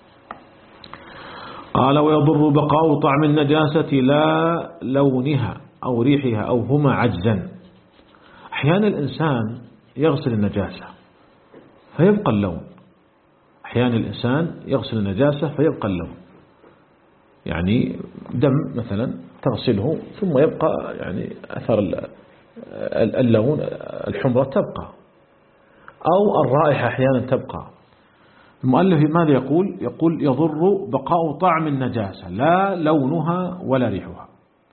قال ويضر بقاء طعم النجاسة لا لونها أو ريحها أو هما عجزا. أحيانا الإنسان يغسل النجاسة فيبقى اللون، أحيانا الإنسان يغسل النجاسة فيبقى اللون، يعني دم مثلا تغسله ثم يبقى يعني أثر اللون، الحمرة تبقى، أو الرائحة أحيانا تبقى. المؤلف ماذا يقول؟ يقول يضر بقاء طعم النجاسة لا لونها ولا ريحها.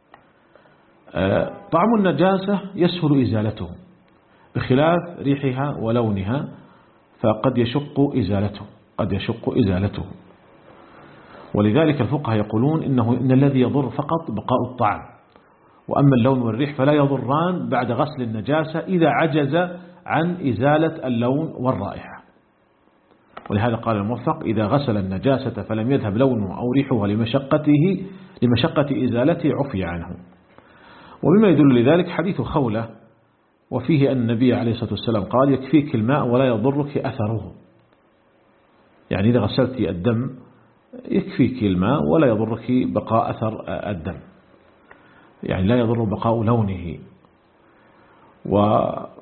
طعم النجاسة يسهل إزالته بخلاف ريحها ولونها، فقد يشق إزالته قد يشق إزالته ولذلك الفقهاء يقولون إنه إن الذي يضر فقط بقاء الطعم، وأما اللون والريح فلا يضران بعد غسل النجاسة إذا عجز عن إزالة اللون والرائحة. ولهذا قال الموفق: إذا غسل النجاسة فلم يذهب لونه أو ريحها لمشقته لمشقة إزالته عفي عنه. وبما يدل لذلك حديث خولة، وفيه أن النبي عليه الصلاة والسلام قال: يكفيك الماء ولا يضرك أثره، يعني إذا غسلت الدم يكفيك الماء ولا يضرك بقاء أثر الدم، يعني لا يضر بقاء لونه. وإذن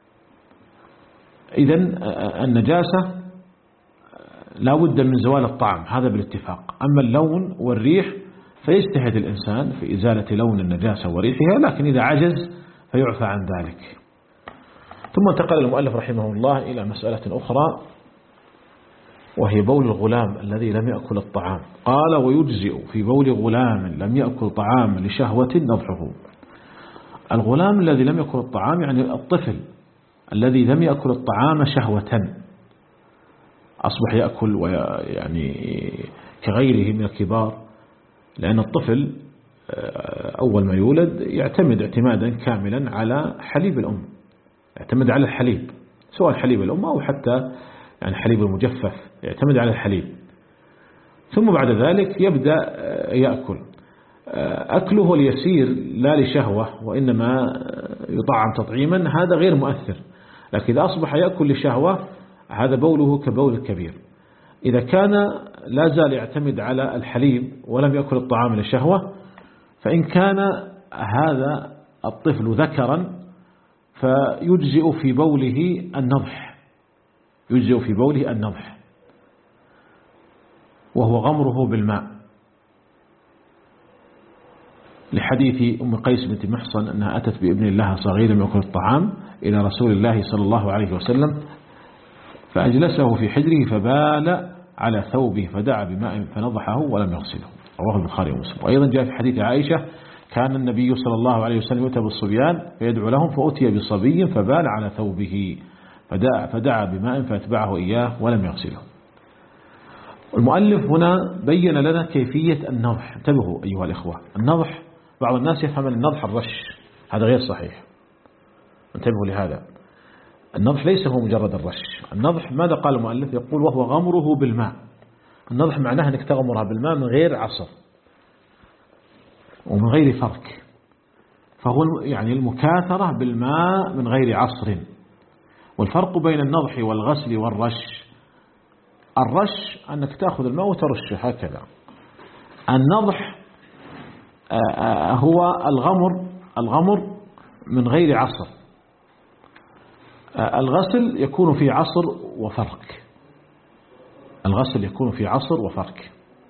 النجاسة لا بد من زوال الطعم، هذا بالاتفاق. أما اللون والريح فيجتهد الإنسان في إزالة لون النجاسة وريحها، لكن إذا عجز فيعفى عن ذلك. ثم انتقل المؤلف رحمه الله إلى مسألة أخرى، وهي بول الغلام الذي لم يأكل الطعام. قال: ويجزئ في بول غلام لم يأكل طعام لشهوة نضحه. الغلام الذي لم يأكل الطعام يعني الطفل الذي لم يأكل الطعام شهوة، أصبح يأكل ويعني كغيره من الكبار، لأن الطفل أول ما يولد يعتمد اعتمادا كاملا على حليب الأم، يعتمد على الحليب، سواء حليب الأم أو حتى يعني حليب المجفف، يعتمد على الحليب. ثم بعد ذلك يبدأ يأكل، أكله اليسير لا لشهوة وإنما يطعم تطعيما، هذا غير مؤثر. لكن إذا أصبح يأكل لشهوة هذا بوله كبول الكبير. إذا كان لا زال يعتمد على الحليب ولم يأكل الطعام لشهوة، فإن كان هذا الطفل ذكرا فيجزئ في بوله النضح، يجزئ في بوله النضح وهو غمره بالماء، لحديث أم قيس بنت محصن أنها أتت بابن لها صغير يأكل الطعام إلى رسول الله صلى الله عليه وسلم، فأجلسه في حجره فبال على ثوبه فدعا بماء فنضحه ولم يغسله. رواه البخاري ومسلم. وأيضا جاء في حديث عائشة: كان النبي صلى الله عليه وسلم يؤتى بالصبيان فيدعو لهم، فأتي بصبي فبال على ثوبه فدعا, فدعا بماء فأتبعه إياه ولم يغسله. المؤلف هنا بين لنا كيفية النضح. انتبهوا أيها الإخوة، النضح بعض الناس يفهم النضح الرش، هذا غير صحيح، انتبهوا لهذا. النضح ليس هو مجرد الرش. النضح ماذا قال المؤلف؟ يقول: وهو غمره بالماء. النضح معناه أنك تغمرها بالماء من غير عصر ومن غير فرك، فهو يعني المكاثرة بالماء من غير عصر. والفرق بين النضح والغسل والرش: الرش أنك تأخذ الماء وترشه هكذا، النضح هو الغمر الغمر من غير عصر. الغسل يكون في عصر وفرك، الغسل يكون في عصر وفرك،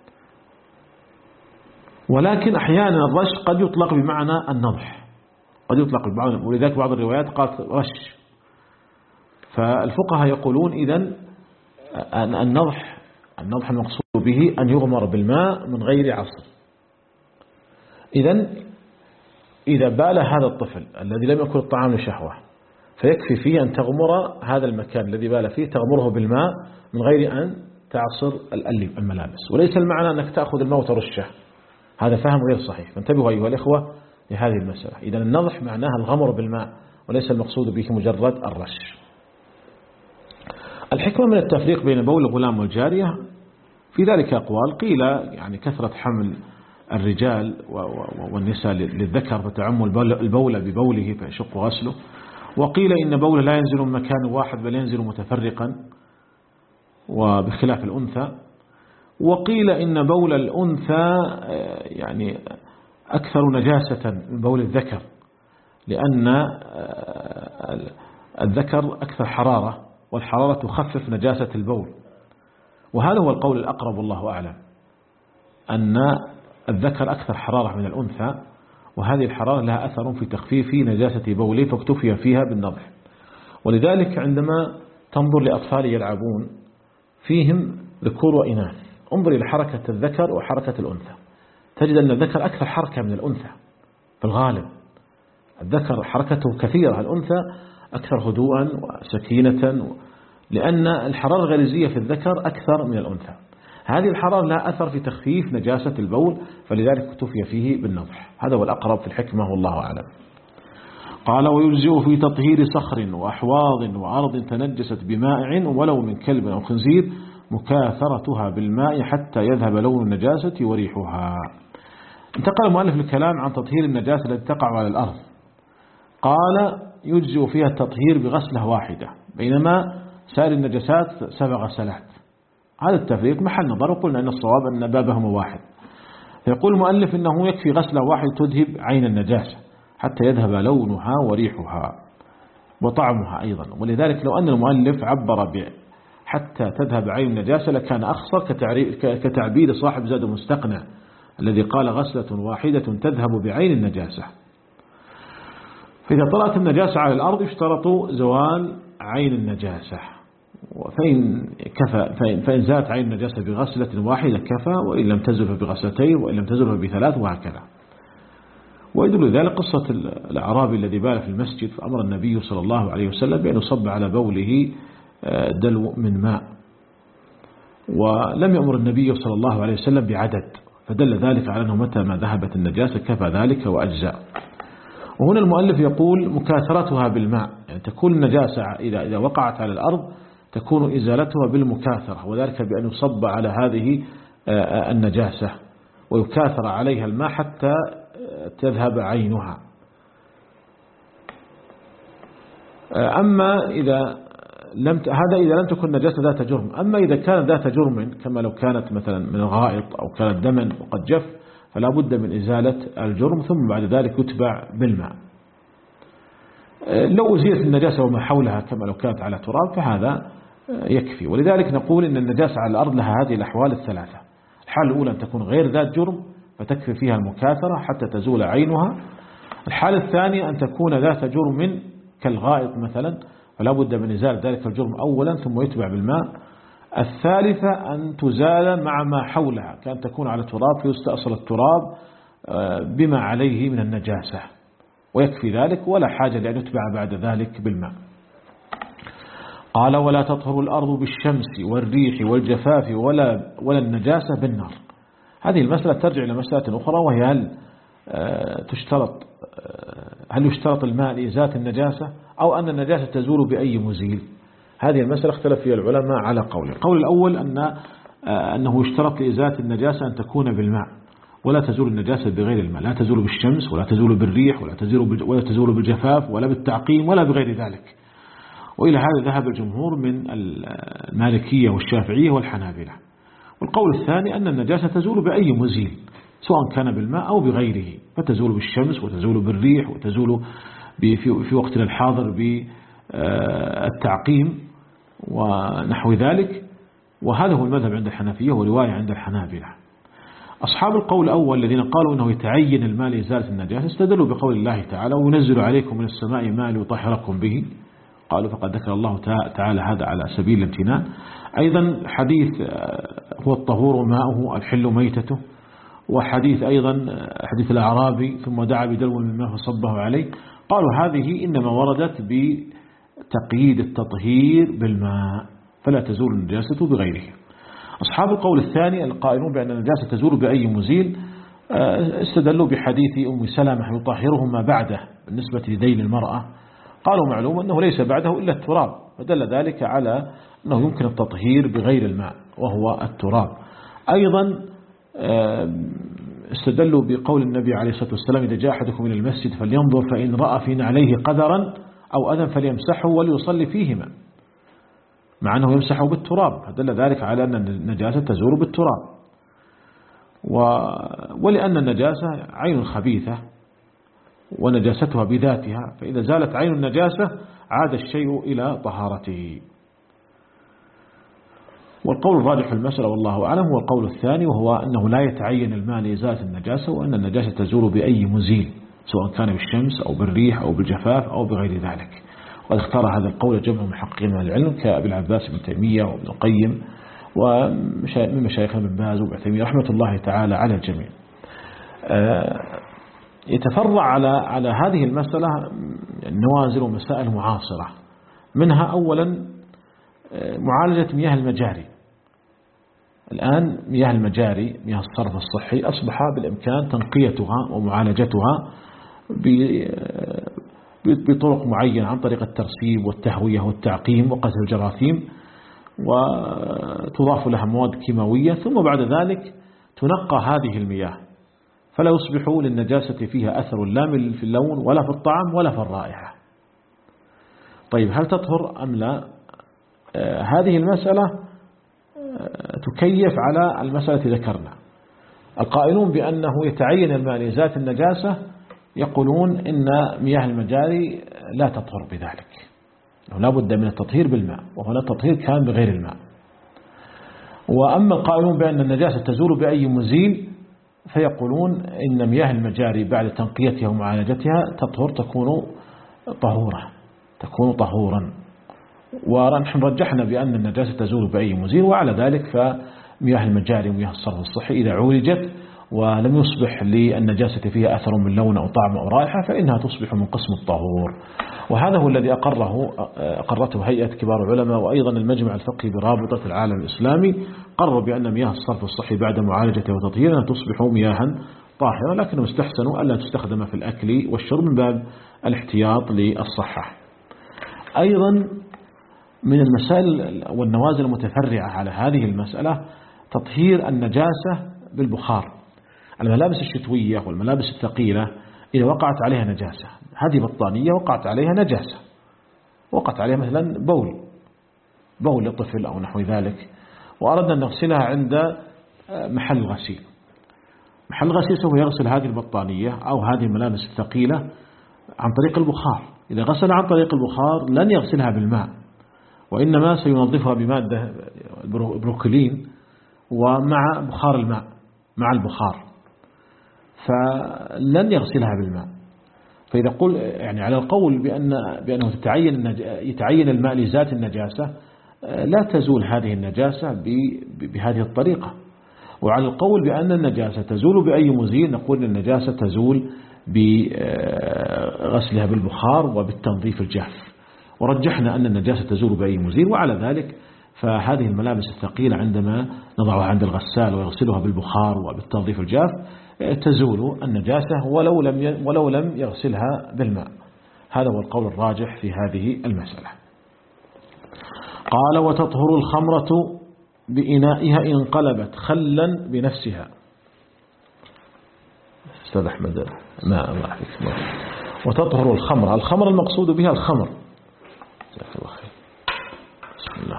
ولكن أحيانا الرش قد يطلق بمعنى النضح، قد يطلق بمعنى، ولذلك بعض الروايات قالت رش. فالفقهاء يقولون إذن النضح النضح المقصود به أن يغمر بالماء من غير عصر. إذن إذا بال هذا الطفل الذي لم يأكل الطعام لشهوة فيكفي فيه أن تغمر هذا المكان الذي بال فيه، تغمره بالماء من غير أن تعصر الملابس. وليس المعنى أنك تأخذ الماء وترشه، هذا فهم غير صحيح. فانتبهوا أيها الإخوة لهذه المسألة. إذن النضح معناها الغمر بالماء وليس المقصود به مجرد الرش. الحكمة من التفريق بين بول الغلام والجارية في ذلك أقوال. قيل يعني كثرة حمل الرجال والنساء للذكر فتعم البول ببوله فيشق غسله، وقيل إن بوله لا ينزل من مكان واحد بل ينزل متفرقا وبخلاف الأنثى، وقيل إن بول الأنثى يعني أكثر نجاسة من بول الذكر، لأن الذكر أكثر حرارة والحرارة تخفف نجاسة البول. وهذا هو القول الأقرب والله أعلم، أن الذكر أكثر حرارة من الأنثى، وهذه الحرارة لها أثر في تخفيف نجاسة بوله فاكتفي فيها بالنضح. ولذلك عندما تنظر لأطفال يلعبون فيهم ذكور وإناث، انظر إلى حركة الذكر وحركة الأنثى، تجد أن الذكر أكثر حركة من الأنثى في الغالب. الذكر حركته كثيرة، الأنثى أكثر هدوءا وسكينة، لأن الحرارة الغريزية في الذكر أكثر من الأنثى. هذه الحرارة لا أثر في تخفيف نجاسة البول، فلذلك اكتفي فيه بالنضح. هذا هو الأقرب في الحكمة والله أعلم. قال ويجزئ في تطهير صخر وأحواض وأرض تنجست بمائع ولو من كلب أو خنزير مكاثرتها بالماء حتى يذهب لون النجاسة وريحها. انتقل المؤلف الكلام عن تطهير النجاسة التي تقع على الأرض. قال يجزئ فيها التطهير بغسلة واحدة، بينما سائر النجاسات سبع غسلات. هذا التفريق محل نظر، وقلنا أن الصواب أن بابهما واحد. فيقول المؤلف إنه يكفي غسلة واحدة تذهب عين النجاسة حتى يذهب لونها وريحها وطعمها أيضا. ولذلك لو أن المؤلف عبر ب حتى تذهب عين النجاسة لكان أخصر كتعبير صاحب زاد المستقنع الذي قال غسلة واحدة تذهب بعين النجاسة. فإذا طلعت النجاسة على الأرض يشترط زوال عين النجاسة، فإن, كفى فإن, فإن زالت عين النجاسة بغسلة واحدة كفى، وإن لم تزل بغسلتين، وإن لم تزل بثلاث، وهكذا. ويدل ذلك قصة الأعرابي الذي بال في المسجد، فأمر النبي صلى الله عليه وسلم بأن يصب على بوله دلو من ماء، ولم يأمر النبي صلى الله عليه وسلم بعدد، فدل ذلك على أنه متى ما ذهبت النجاسة كفى ذلك وأجزاء. وهنا المؤلف يقول مكاثرتها بالماء، يعني تكون النجاسة إذا إذا وقعت على الأرض تكون إزالتها بالمكاثرة، وذلك بأن يصب على هذه النجاسة ويكاثر عليها الماء حتى تذهب عينها. أما إذا لم ت... هذا إذا لم تكن نجاسة ذات جرم. أما إذا كانت ذات جرم كما لو كانت مثلا من الغائط أو كانت دما وقد جف فلا بد من إزالة الجرم، ثم بعد ذلك يتبع بالماء. لو أزيلت النجاسة وما حولها كما لو كانت على تراب فهذا يكفي. ولذلك نقول إن النجاسة على الأرض لها هذه الأحوال الثلاثة. الحالة الأولى أن تكون غير ذات جرم فتكفي فيها المكاثرة حتى تزول عينها. الحالة الثانية أن تكون ذات جرم كالغائط مثلا، فلا بد من إزالة ذلك الجرم أولا ثم يتبع بالماء. الثالثة أن تزال مع ما حولها، كان تكون على تراب فيستأصل التراب بما عليه من النجاسة ويكفي ذلك، ولا حاجة لأن يتبع بعد ذلك بالماء. قال ولا تطهر الأرض بالشمس والريح والجفاف ولا, ولا النجاسة بالنار. هذه المسألة ترجع إلى مسألة أخرى، وهي هل تشترط هل يشترط الماء لإزالة النجاسة أو أن النجاسة تزول بأي مزيل. هذه المسألة اختلف فيها العلماء على قولين. القول الأول أن أنه يشترط لإزالة النجاسة أن تكون بالماء، ولا تزول النجاسة بغير الماء، لا تزول بالشمس ولا تزول بالريح ولا تزول ولا تزول بالجفاف ولا بالتعقيم ولا بغير ذلك. وإلى هذا ذهب الجمهور من المالكية والشافعية والحنابلة. والقول الثاني أن النجاسة تزول بأي مزيل سواء كان بالماء أو بغيره، فتزول بالشمس وتزول بالريح وتزول في وقتنا الحاضر بالتعقيم ونحو ذلك. وهذا هو المذهب عند الحنفية ورواية عند الحنابلة. أصحاب القول الأول الذين قالوا أنه يتعين الماء لإزالة النجاسة استدلوا بقول الله تعالى وينزل عليكم من السماء ماء ليطهركم به، قالوا فقد ذكر الله تعالى هذا على سبيل الامتنان. أيضا حديث هو الطهور ماؤه الحل ميتته، وحديث أيضا حديث الأعرابي ثم دعا بدلو من ماء فصبه عليه، قالوا هذه إنما وردت بتقييد التطهير بالماء فلا تزول النجاسة بغيره. أصحاب القول الثاني القائلون بأن النجاسة تزول بأي مزيل استدلوا بحديث أم سلمة يطهره ما بعده بالنسبة لذيل المرأة، قالوا معلوم أنه ليس بعده إلا التراب، فدل ذلك على أنه يمكن التطهير بغير الماء وهو التراب. أيضا استدلوا بقول النبي عليه الصلاة والسلام إذا جاء أحدكم إلى المسجد فلينظر فإن رأى في عليه قدرا أو أذى فليمسحه وليصلي فيهما، مع أنه يمسحه بالتراب، فدل ذلك على أن النجاسة تزول بالتراب. و... ولأن النجاسة عين خبيثة ونجاستها بذاتها، فإذا زالت عين النجاسة عاد الشيء إلى طهارته. والقول الراجح في المسألة والله أعلم هو القول الثاني، وهو أنه لا يتعين الماء لإزالة النجاسة، وأن النجاسة تزول بأي مزيل سواء كان بالشمس أو بالريح أو بالجفاف أو بغير ذلك. وقد اختار هذا القول جمع محققين من العلم كأبي العباس بن تيمية وابن القيم ومن مشايخنا ابن باز وابن تيمية رحمة الله تعالى على الجميع. يتفرع على على هذه المسألة نوازل ومسائل معاصرة، منها أولا معالجة مياه المجاري الآن مياه المجاري مياه الصرف الصحي أصبح بالإمكان تنقيتها ومعالجتها بطرق معينة عن طريق الترسيب والتهوية والتعقيم وقتل الجراثيم، وتضاف لها مواد كيماوية، ثم بعد ذلك تنقى هذه المياه فلا يصبح للنجاسة فيها أثر لا في اللون ولا في الطعم ولا في الرائحة. طيب هل تطهر أم لا؟ آه هذه المسألة آه تكيف على المسألة التي ذكرنا. القائلون بأنه يتعين الماء لإزالة النجاسة يقولون إن مياه المجاري لا تطهر بذلك، لا بد من التطهير بالماء، وهنا التطهير كان بغير الماء. وأما القائلون بأن النجاسة تزول بأي مزيل فيقولون إن مياه المجاري بعد تنقيتها ومعالجتها تطهر، تكون طهورا تكون طهورا ونحن رجحنا بأن النجاسة تزول بأي مزيل، وعلى ذلك فمياه المجاري ومياه الصرف الصحي إذا عولجت ولم يصبح للنجاسة فيها أثر من لون أو طعم أو رائحة فإنها تصبح من قسم الطهور. وهذا هو الذي أقره أقرته هيئة كبار العلماء، وأيضا المجمع الفقهي برابطة العالم الإسلامي قرر بأن مياه الصرف الصحي بعد معالجته وتطهيرها تصبح مياها طاهرة، لكنه استحسنوا ألا تستخدم في الأكل والشرب من باب الاحتياط للصحة. أيضا من المسائل والنوازل المتفرعة على هذه المسألة تطهير النجاسة بالبخار. الملابس الشتوية والملابس الثقيلة إذا وقعت عليها نجاسة، هذه بطانية وقعت عليها نجاسة، وقعت عليها مثلا بول بول لطفل أو نحو ذلك، وأردنا أن نغسلها عند محل الغسيل. محل الغسيل سوف يغسل هذه البطانية أو هذه الملابس الثقيلة عن طريق البخار. إذا غسل عن طريق البخار لن يغسلها بالماء، وإنما سينظفها بمادة بروكلين ومع بخار الماء مع البخار، فلن يغسلها بالماء. فإذا قل يعني على القول بأن بأنه تتعين يتعين الماء لإزالة النجاسة لا تزول هذه النجاسة بهذه الطريقة، وعلى القول بأن النجاسة تزول بأي مزيل نقول النجاسة تزول بغسلها بالبخار وبالتنظيف الجاف، ورجحنا أن النجاسة تزول بأي مزيل. وعلى ذلك فهذه الملابس الثقيلة عندما نضعها عند الغسال ويغسلها بالبخار وبالتنظيف الجاف تزول النجاسة ولو لم ولو لم يغسلها بالماء. هذا هو القول الراجح في هذه المسألة. قال: وتطهر الخمرة بإنائها إن انقلبت خلا بنفسها. أستاذ أحمد ما الله يحفظك. وتطهر الخمر، الخمر المقصود بها الخمر. جزاك الله خير. بسم الله.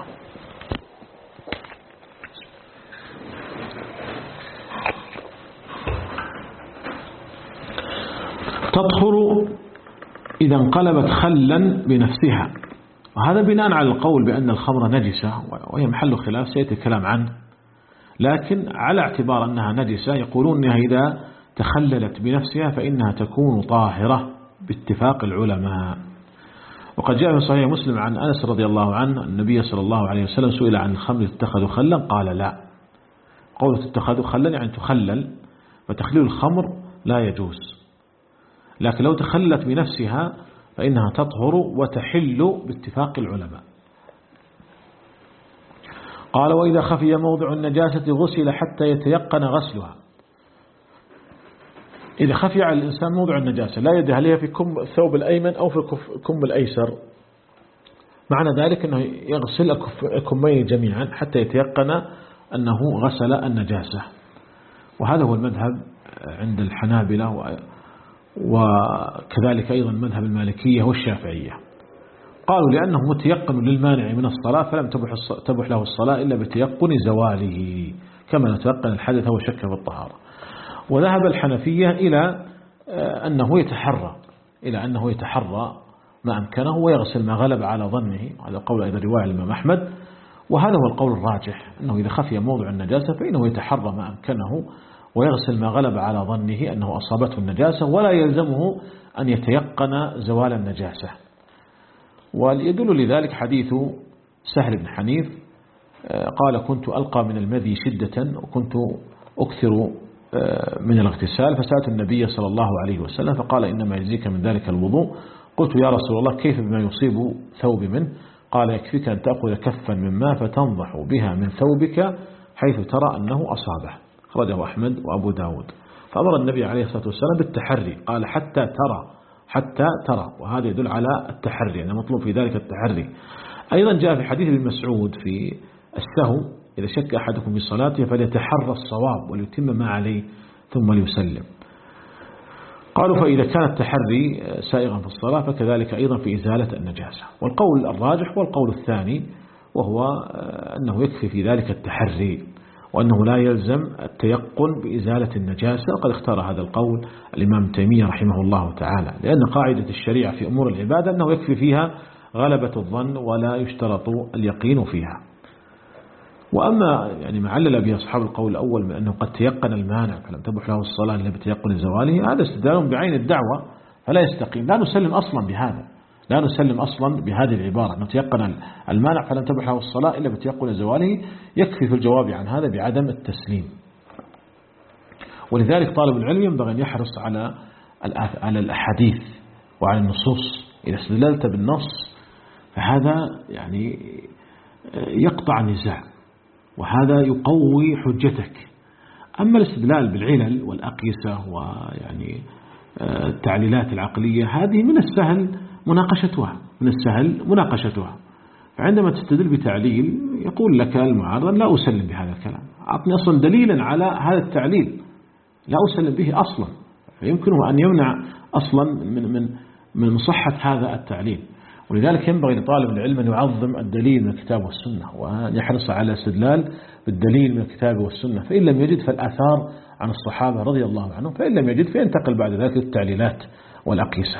تطهر إذا انقلبت خلا بنفسها، وهذا بناء على القول بأن الخمر نجسة، وهي محل خلاف سيأتي الكلام عنه، لكن على اعتبار أنها نجسة يقولون أنها إذا تخللت بنفسها فإنها تكون طاهرة باتفاق العلماء. وقد جاء في صحيح مسلم عن أنس رضي الله عنه النبي صلى الله عليه وسلم سئل عن الخمر تتخذ خلا قال لا. قوله تتخذ خلا يعني تخلل، فتخليل الخمر لا يجوز، لكن لو تخلت بنفسها فإنها تطهر وتحل باتفاق العلماء. قال: وإذا خفي موضع النجاسة غسل حتى يتيقن غسلها. إذا خفي على الإنسان موضع النجاسة لا يدري هل هي في كم الثوب الأيمن أو في كم الأيسر، معنى ذلك أنه يغسل الكمين جميعا حتى يتيقن أنه غسل النجاسة. وهذا هو المذهب عند الحنابلة وكذلك أيضا مذهب المالكية والشافعية. قالوا لأنه متيقن للمانع من الصلاة فلم تبح له الصلاة إلا بتيقن زواله كما نتيقن الحدث وشك في الطهارة. وذهب الحنفية إلى أنه يتحرى إلى أنه يتحرى ما أمكنه ويغسل ما غلب على ظنه. هذا قول أيضا رواية الإمام أحمد، وهذا هو القول الراجح أنه إذا خفي موضع النجاسة فإنه يتحرى ما أمكنه ويغسل ما غلب على ظنه أنه أصابته النجاسة، ولا يلزمه أن يتيقن زوال النجاسة. ويدل لذلك حديث سهل بن حنيف قال: كنت ألقى من المذي شدة وكنت أكثر من الاغتسال، فسألت النبي صلى الله عليه وسلم فقال: إنما يجزيك من ذلك الوضوء. قلت: يا رسول الله كيف بما يصيب ثوب منه؟ قال: يكفيك أن تأخذ كفا من ماء فتنضح بها من ثوبك حيث ترى أنه أصابه. خرجه أحمد وأبو داود. فأمر النبي عليه الصلاة والسلام بالتحري، قال حتى ترى، حتى ترى، وهذا يدل على التحري، أنه مطلوب في ذلك التحري. أيضا جاء في حديث ابن مسعود في السهو: إذا شك أحدكم في صلاته فليتحرى الصواب وليتم ما عليه ثم ليسلم. قالوا فإذا كان التحري سائغا في الصلاة فكذلك أيضا في إزالة النجاسة. والقول الراجح والقول الثاني، وهو أنه يكفي في ذلك التحري، وأنه لا يلزم التيقن بإزالة النجاسة. وقد اختار هذا القول الإمام تيمية رحمه الله تعالى، لأن قاعدة الشريعة في أمور العبادة أنه يكفي فيها غلبة الظن ولا يشترط اليقين فيها. وأما يعني ما علل به أصحاب القول الأول من أنه قد تيقن المانع فلم تبح له الصلاة إلا بتيقن زواله، هذا استدلال بعين الدعوة فلا يستقيم. لا نسلم أصلا بهذا، لا نسلم أصلا بهذه العبارة أنه تيقن المانع فلم تبح له الصلاة إلا بتيقن زواله. يكفي في الجواب عن هذا بعدم التسليم. ولذلك طالب العلم ينبغي أن يحرص على على الأحاديث وعلى النصوص. إذا استدللت بالنص فهذا يعني يقطع النزاع، وهذا يقوي حجتك. أما الاستدلال بالعلل والأقيسة ويعني التعليلات العقلية هذه من السهل مناقشتها، من السهل مناقشتها. فعندما تستدل بتعليل يقول لك المعارض: لا أسلم بهذا الكلام، أعطني أصلا دليلا على هذا التعليل، لا أسلم به أصلا. فيمكنه أن يمنع أصلا من من من صحة هذا التعليل. ولذلك ينبغي لطالب العلم أن يعظم الدليل من الكتاب والسنة، وأن يحرص على استدلال بالدليل من الكتاب والسنة. فإن لم يجد فالآثار عن الصحابة رضي الله عنهم، فإن لم يجد فينتقل بعد ذلك التعليلات والأقيسة.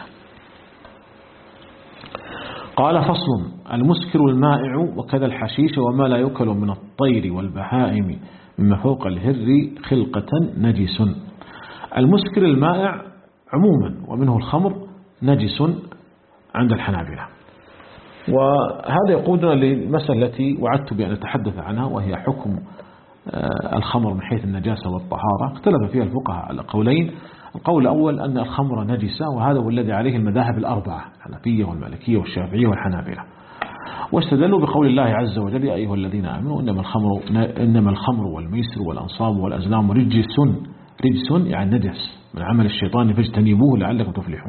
قال: فصل: المسكر المائع وكذا الحشيش وما لا يؤكل من الطير والبهائم مما فوق الهر خلقة نجس. المسكر المائع عموما ومنه الخمر نجس عند الحنابلة. وهذا يقودنا للمسألة التي وعدت بأن أتحدث عنها، وهي حكم الخمر من حيث النجاسة والطهارة. اختلف فيها الفقهاء على قولين. القول الأول أن الخمر نجسة، وهذا هو الذي عليه المذاهب الأربعة: الحنفية والمالكية والشافعية والحنابلة. واستدلوا بقول الله عز وجل: يا أيها الذين آمنوا إنما الخمر إنما الخمر والميسر والأنصاب والأزلام رجس، رجس يعني نجس من عمل الشيطان فاجتنبوه لعلكم تفلحون.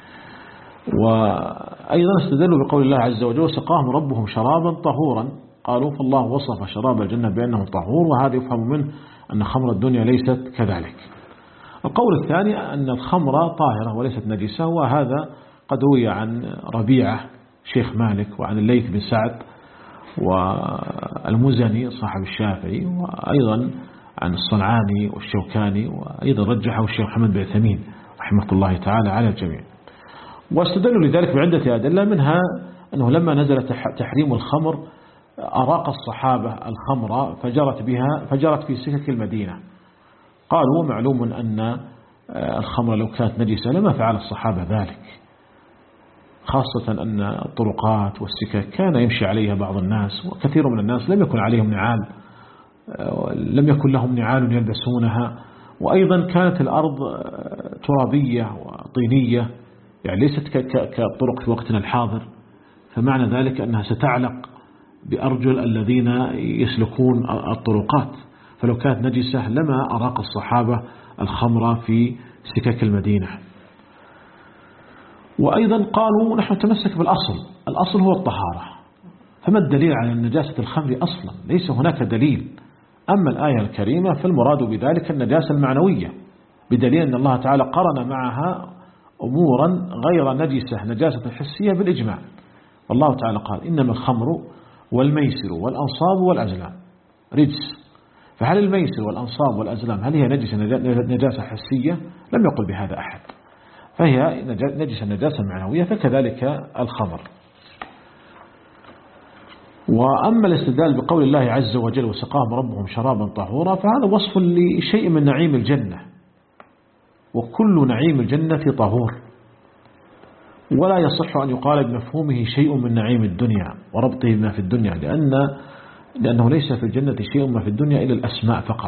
وأيضا استدلوا بقول الله عز وجل: سقاهم ربهم شرابا طهورا. قالوا فالله وصف شراب الجنة بأنه طهور، وهذا يفهم منه أن خمر الدنيا ليست كذلك. القول الثاني أن الخمر طاهرة وليست نجسة، وهذا قد روي عن ربيعة شيخ مالك وعن الليث بن سعد والمزني صاحب الشافعي، وأيضا عن الصنعاني والشوكاني، وأيضا رجحه الشيخ محمد بن عثيمين رحمه الله تعالى على الجميع. واستدلوا لذلك بعدة أدلة، منها أنه لما نزل تحريم الخمر أراق الصحابة الخمر فجرت بها فجرت في سكك المدينة. قالوا معلوم أن الخمر لو كانت نجسة لما فعل الصحابة ذلك، خاصة أن الطرقات والسكك كان يمشي عليها بعض الناس، وكثير من الناس لم يكن عليهم نعال، لم يكن لهم نعال يلبسونها، وأيضا كانت الأرض ترابية وطينية، يعني ليست كطرق في وقتنا الحاضر. فمعنى ذلك أنها ستعلق بأرجل الذين يسلكون الطرقات، فلو كانت نجسة لما أراق الصحابة الخمر في سكك المدينة. وأيضا قالوا نحن نتمسك بالأصل، الأصل هو الطهارة، فما الدليل على نجاسة الخمر أصلا؟ ليس هناك دليل. أما الآية الكريمة فالمراد بذلك النجاسة المعنوية، بدليل أن الله تعالى قرن معها أمورا غير نجسة نجاسة حسية بالإجماع. والله تعالى قال: إنما الخمر والميسر والأنصاب والأزلام رجس. فهل الميسر والأنصاب والأزلام هل هي نجسة نجاسة حسية؟ لم يقل بهذا أحد، فهي نجسة نجاسة معنوية، فكذلك الخمر. وأما الاستدلال بقول الله عز وجل: وسقاهم ربهم شرابا طهورا، فهذا وصف لشيء من نعيم الجنة، وكل نعيم الجنة طهور، ولا يصح أن يقال بمفهومه شيء من نعيم الدنيا وربطه بما في الدنيا، لأن لأنه ليس في الجنة شيء ما في الدنيا إلا الأسماء فقط.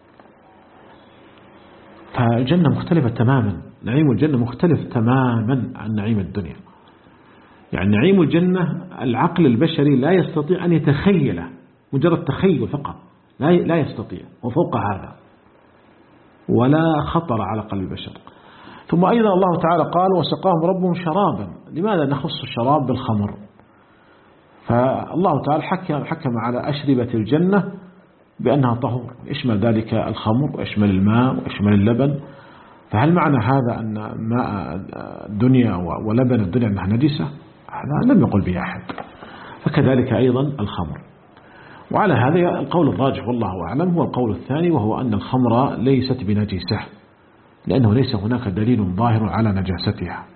فالجنة مختلفة تماما، نعيم الجنة مختلف تماما عن نعيم الدنيا. يعني نعيم الجنة العقل البشري لا يستطيع أن يتخيله، مجرد تخيل فقط، لا لا يستطيع، وفوق هذا ولا خطر على قلب البشر. ثم أيضا الله تعالى قال وسقاهم ربهم شرابا. لماذا نخص الشراب بالخمر؟ فالله تعالى حكم, حكم على أشربة الجنة بأنها طهور، يشمل ذلك الخمر ويشمل الماء ويشمل اللبن. فهل معنى هذا أن ماء الدنيا ولبن الدنيا أنها نجسة؟ هذا لم يقل به أحد. فكذلك أيضا الخمر. وعلى هذا القول الراجح والله أعلم هو القول الثاني، وهو أن الخمر ليست بنجسة، لأنه ليس هناك دليل ظاهر على نجاستها.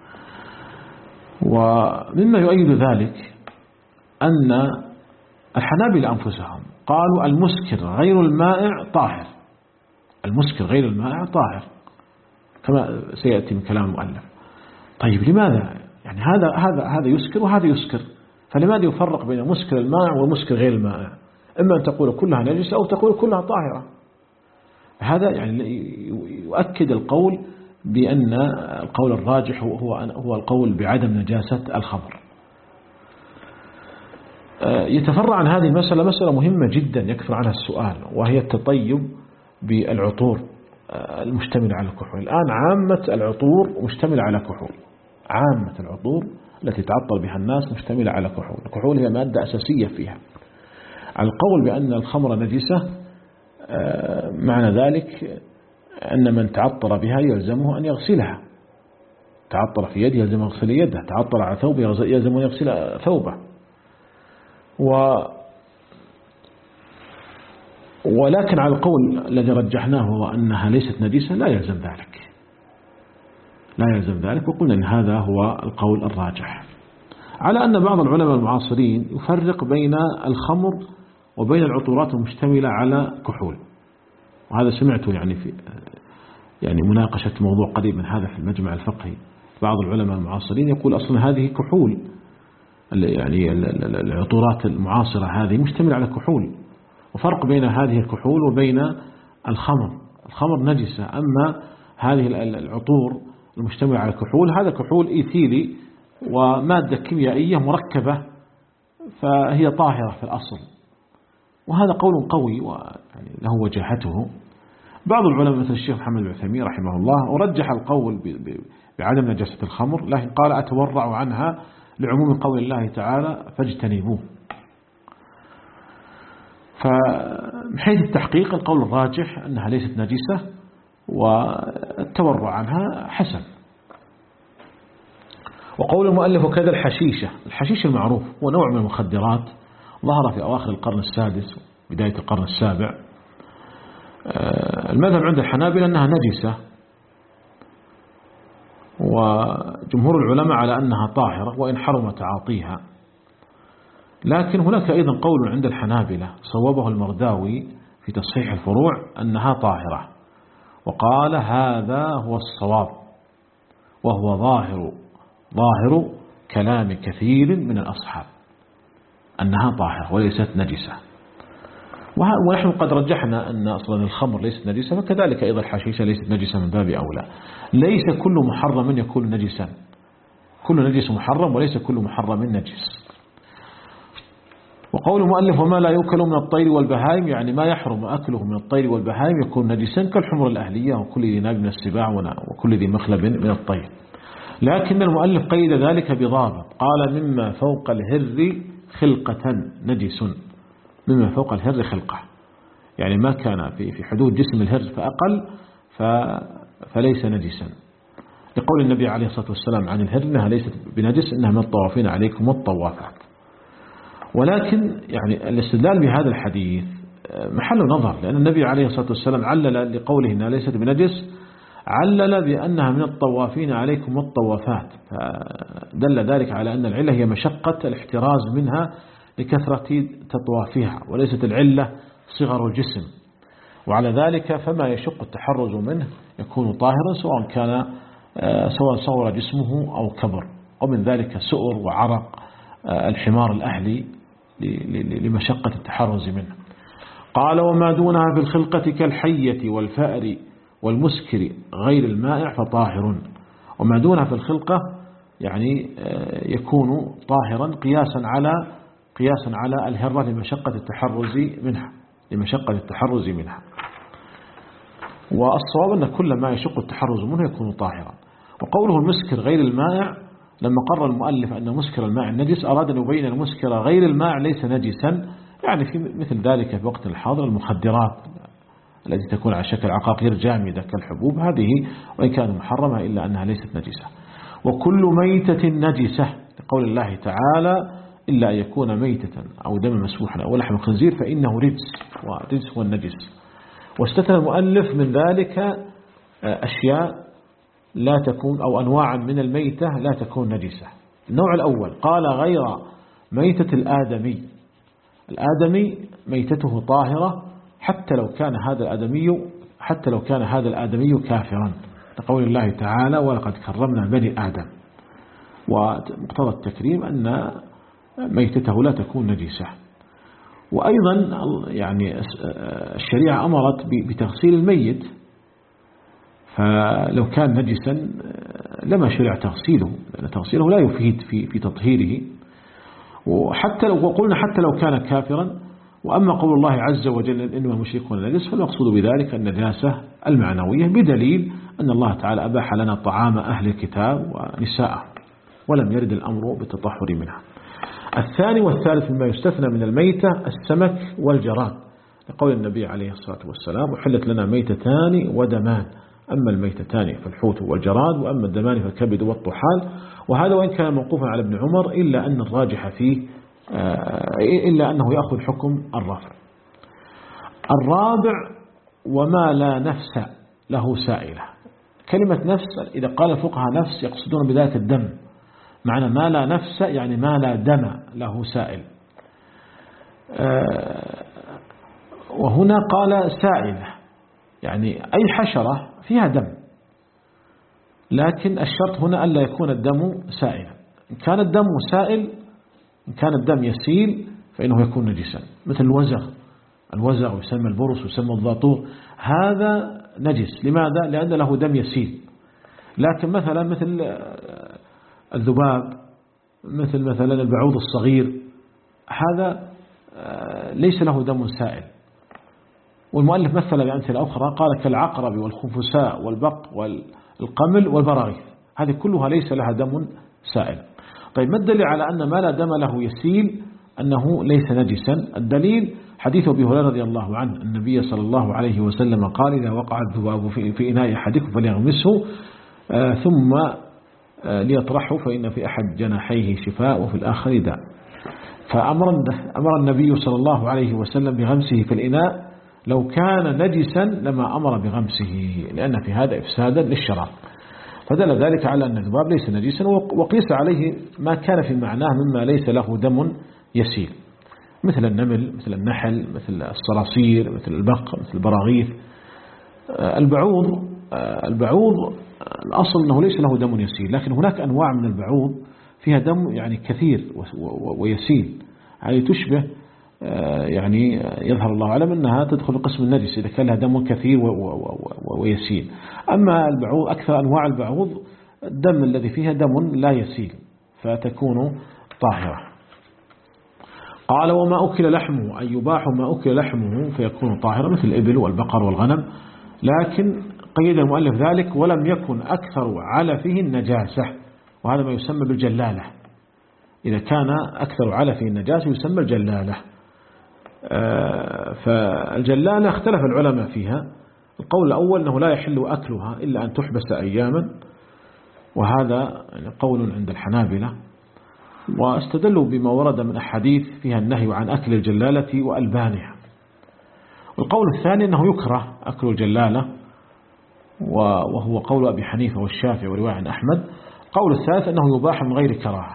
ومما يؤيد ذلك أن الحنابلة أنفسهم قالوا المسكر غير المائع طاهر، المسكر غير المائع طاهر كما سيأتي من كلام المؤلف. طيب لماذا؟ يعني هذا هذا هذا يسكر وهذا يسكر، فلماذا يفرق بين مسكر المائع ومسكر غير المائع؟ إما أن تقول كلها نجسة أو تقول كلها طاهرة. هذا يعني يؤكد القول بأن القول الراجح هو هو القول بعدم نجاسة الخمر. يتفرع عن هذه المسألة مسألة مهمة جدا يكثر عنها السؤال، وهي التطيب بالعطور المشتملة على الكحول. الآن عامة العطور مشتملة على كحول، عامة العطور التي تعطر بها الناس مشتملة على كحول. الكحول هي مادة أساسية فيها. على القول بأن الخمر نجسة معنى ذلك أن من تعطر بها يلزمه أن يغسلها، تعطر في يده يلزم يغسل يده، تعطر على ثوبه يلزم أن يغسل ثوبه. و ولكن على القول الذي رجحناه هو أنها ليست نجسة لا يلزم ذلك، لا يلزم ذلك. وقلنا أن هذا هو القول الراجح، على أن بعض العلماء المعاصرين يفرق بين الخمر وبين العطورات المشتملة على كحول. وهذا سمعته يعني في يعني مناقشة موضوع قريب من هذا في المجمع الفقهي. بعض العلماء المعاصرين يقول أصلا هذه كحول، يعني العطورات المعاصرة هذه مشتملة على كحول، وفرق بين هذه الكحول وبين الخمر. الخمر نجسة، أما هذه العطور المشتملة على الكحول هذا كحول إيثيلي ومادة كيميائية مركبة، فهي طاهرة في الأصل. وهذا قول قوي ويعني له وجاهته. بعض العلماء مثل الشيخ محمد بن عثيمين رحمه الله ورجح القول بعدم نجاسة الخمر، لكن قال أتورع عنها لعموم قول الله تعالى فاجتنبوه. فمن حيث التحقيق القول الراجح أنها ليست نجسة، والتورع عنها حسن. وقول المؤلف وكذا الحشيشة. الحشيش المعروف هو نوع من المخدرات ظهر في أواخر القرن السادس بداية القرن السابع. المذهب عند الحنابلة أنها نجسة، وجمهور العلماء على أنها طاهرة وإن حرم تعاطيها. لكن هناك أيضا قول عند الحنابلة صوبه المرداوي في تصحيح الفروع أنها طاهرة، وقال هذا هو الصواب، وهو ظاهر ظاهر كلام كثير من الأصحاب أنها طاهرة وليست نجسة. ونحن قد رجحنا أن أصلا الخمر ليست نجسة، فكذلك أيضا الحشيشة ليست نجسة من باب أولى. ليس كل محرم يكون نجسا، كل نجس محرم وليس كل محرم نجس. وقول المؤلف وما لا يؤكل من الطير والبهائم، يعني ما يحرم أكله من الطير والبهائم يكون نجسا كالحمر الأهلية وكل ذي ناب من السباع وكل ذي مخلب من الطير. لكن المؤلف قيد ذلك بضابط، قال مما فوق الهر خلقة نجس، مما فوق الهر خلقة، يعني ما كان في في حدود جسم الهر فأقل فليس نجسا، لقول النبي عليه الصلاة والسلام عن الهر إنها ليست بنجس إنها من الطوافين عليكم والطوافات. ولكن يعني الاستدلال بهذا الحديث محل نظر، لأن النبي عليه الصلاة والسلام علل لقوله إنها ليست بنجس، علل بأنها من الطوافين عليكم والطوافات، فدل ذلك على أن العلة هي مشقة الاحتراز منها لكثرة تطوافها، وليست العلة صغر الجسم. وعلى ذلك فما يشق التحرز منه يكون طاهرا سواء كان سواء صغر جسمه أو كبر، ومن ذلك سؤر وعرق الحمار الأهلي لمشقة التحرز منه. قال وما دونها في الخلقة كالحية والفأر والمسكر غير المائع فطاهر. وما دونها في الخلقة يعني يكون طاهرا قياسا على قياسا على الهرة لمشقة التحرز منها. لمشقة التحرز منها. والصواب أن كل ما يشق التحرز منه يكون طاهرا. وقوله المسكر غير المائع، لما قرر المؤلف أن مسكر الماء النجس أراد أن يبين المسكر غير الماء ليس نجسا، يعني في مثل ذلك في وقت الحاضر المخدرات التي تكون على شكل عقاقير جامدة كالحبوب، هذه وإن كانت محرمة إلا أنها ليست نجسة. وكل ميتة نجسة لقول الله تعالى إلا أن يكون ميتة أو دم مسفوحا أو لحم خنزير فإنه رجس، ورجس والنجس. واستثنى المؤلف من ذلك أشياء لا تكون أو أنواعا من الميتة لا تكون نجسة. النوع الأول قال غير ميتة الآدمي. الآدمي ميتته طاهرة حتى لو كان هذا الآدمي حتى لو كان هذا الآدمي كافرا، لقول الله تعالى ولقد كرمنا بني آدم. ومقتضى التكريم أن ميتته لا تكون نجسة. وأيضا يعني الشريعة أمرت بتغسيل الميت، فلو كان نجسا لما شرع تغسيله، لأن تغسيله لا يفيد في في تطهيره. وحتى لو قلنا حتى لو كان كافرا. وأما قول الله عز وجل إنما المشركون نجس، فالمقصود بذلك النجاسة المعنوية، بدليل أن الله تعالى أباح لنا طعام أهل الكتاب ونساءهم ولم يرد الأمر بالتطهر منها. الثاني والثالث مما يستثنى من الميتة السمك والجراد، لقول النبي عليه الصلاة والسلام وحلت لنا ميتتان ودمان، أما الميتتان فالحوت والجراد، وأما الدمان فالكبد والطحال. وهذا وإن كان موقوفا على ابن عمر إلا أن الراجح فيه إلا أنه يأخذ حكم الرفع. الرابع وما لا نفس له سائلة. كلمة نفس إذا قال الفقهاء نفس يقصدون بذلك الدم، معنى ما لا نفس يعني ما لا دم له سائل. وهنا قال سائلة يعني أي حشرة فيها دم، لكن الشرط هنا ألا يكون الدم سائلا. إن كان الدم سائل، إن كان الدم يسيل فإنه يكون نجسا، مثل الوزغ. الوزغ يسمى البرص ويسمى الضاطور، هذا نجس. لماذا؟ لأن له دم يسيل. لكن مثلا مثل الذباب، مثل مثلا البعوض الصغير، هذا ليس له دم سائل. والمؤلف مثل بأمثلة أخرى قال كالعقرب والخنفساء والبق والقمل والبراغيث، هذه كلها ليس لها دم سائل. طيب ما الدليل على أن ما لا دم له يسيل أنه ليس نجسا؟ الدليل حديث أبي هريرة رضي الله عنه، النبي صلى الله عليه وسلم قال إذا وقع الذباب في إناء أحدكم فليغمسه آه ثم آه ليطرحه فإن في أحد جناحيه شفاء وفي الآخر داء. فأمر أمر النبي صلى الله عليه وسلم بغمسه في الإناء، لو كان نجسا لما أمر بغمسه، لأن في هذا إفسادا للشراب. فدل ذلك على أن الذباب ليس نجسا، وقيس عليه ما كان في معناه مما ليس له دم يسيل، مثل النمل، مثل النحل، مثل الصراصير، مثل البق، مثل البراغيث. البعوض البعوض الأصل أنه ليس له دم يسيل، لكن هناك أنواع من البعوض فيها دم يعني كثير ويسيل، يعني تشبه يعني يظهر الله أعلم أنها تدخل قسم النجس إذا كان لها دم كثير ويسيل. أما البعوض أكثر أنواع البعوض الدم الذي فيها دم لا يسيل فتكون طاهرة. قال وما أكل لحمه أي يباح ما أكل لحمه فيكون طاهرا، مثل الإبل والبقر والغنم، لكن قيد المؤلف ذلك ولم يكن أكثر علفه النجاسة، وهذا ما يسمى بالجلالة. إذا كان أكثر علفه النجاسة يسمى الجلالة. فالجلالة اختلف العلماء فيها. القول الأول أنه لا يحل أكلها إلا أن تحبس أياما، وهذا قول عند الحنابلة، واستدلوا بما ورد من أحاديث فيها النهي عن أكل الجلالة وألبانها. والقول الثاني أنه يكره أكل الجلالة، وهو قول أبي حنيفة والشافعي ورواية عن أحمد. القول الثالث أنه يباح من غير كراهة.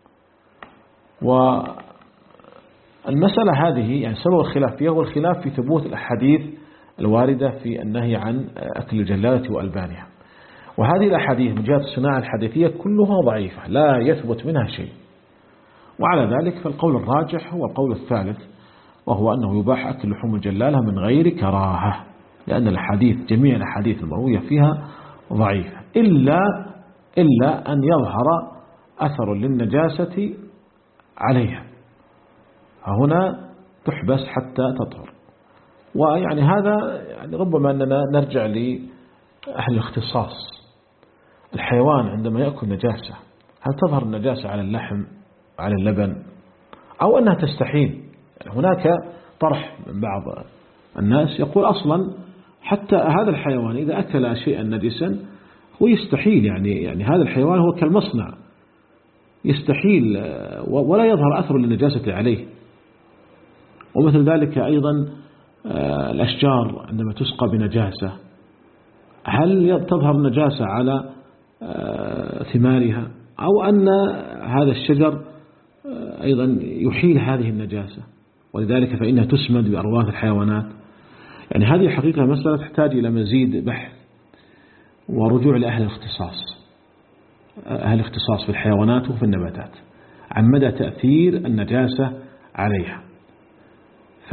والمسألة هذه يعني سبب الخلاف فيها هو الخلاف في ثبوت الأحاديث الواردة في النهي عن أكل الجلالة وألبانها. وهذه الأحاديث من جهة الصناعة الحديثية كلها ضعيفة لا يثبت منها شيء. وعلى ذلك فالقول الراجح هو القول الثالث، وهو أنه يباح أكل لحوم الجلالة من غير كراهة، لأن الحديث جميع الأحاديث المروية فيها ضعيفة إلا إلا أن يظهر أثر للنجاسة عليها، فهنا تحبس حتى تطهر. ويعني هذا يعني ربما أننا نرجع لأهل الاختصاص. الحيوان عندما يأكل نجاسة هل تظهر النجاسة على اللحم على اللبن أو أنها تستحيل؟ يعني هناك طرح من بعض الناس يقول أصلا حتى هذا الحيوان إذا أكل شيئا نجسا هو يستحيل، يعني يعني هذا الحيوان هو كالمصنع يستحيل ولا يظهر أثر للنجاسة عليه. ومثل ذلك أيضا الأشجار عندما تسقى بنجاسة هل تظهر النجاسة على ثمارها أو أن هذا الشجر أيضا يحيل هذه النجاسة، ولذلك فإنها تسمد بأرواث الحيوانات. يعني هذه حقيقة مسألة تحتاج إلى مزيد بحث ورجوع لأهل الاختصاص، أهل الاختصاص في الحيوانات وفي النباتات عن مدى تأثير النجاسة عليها. ف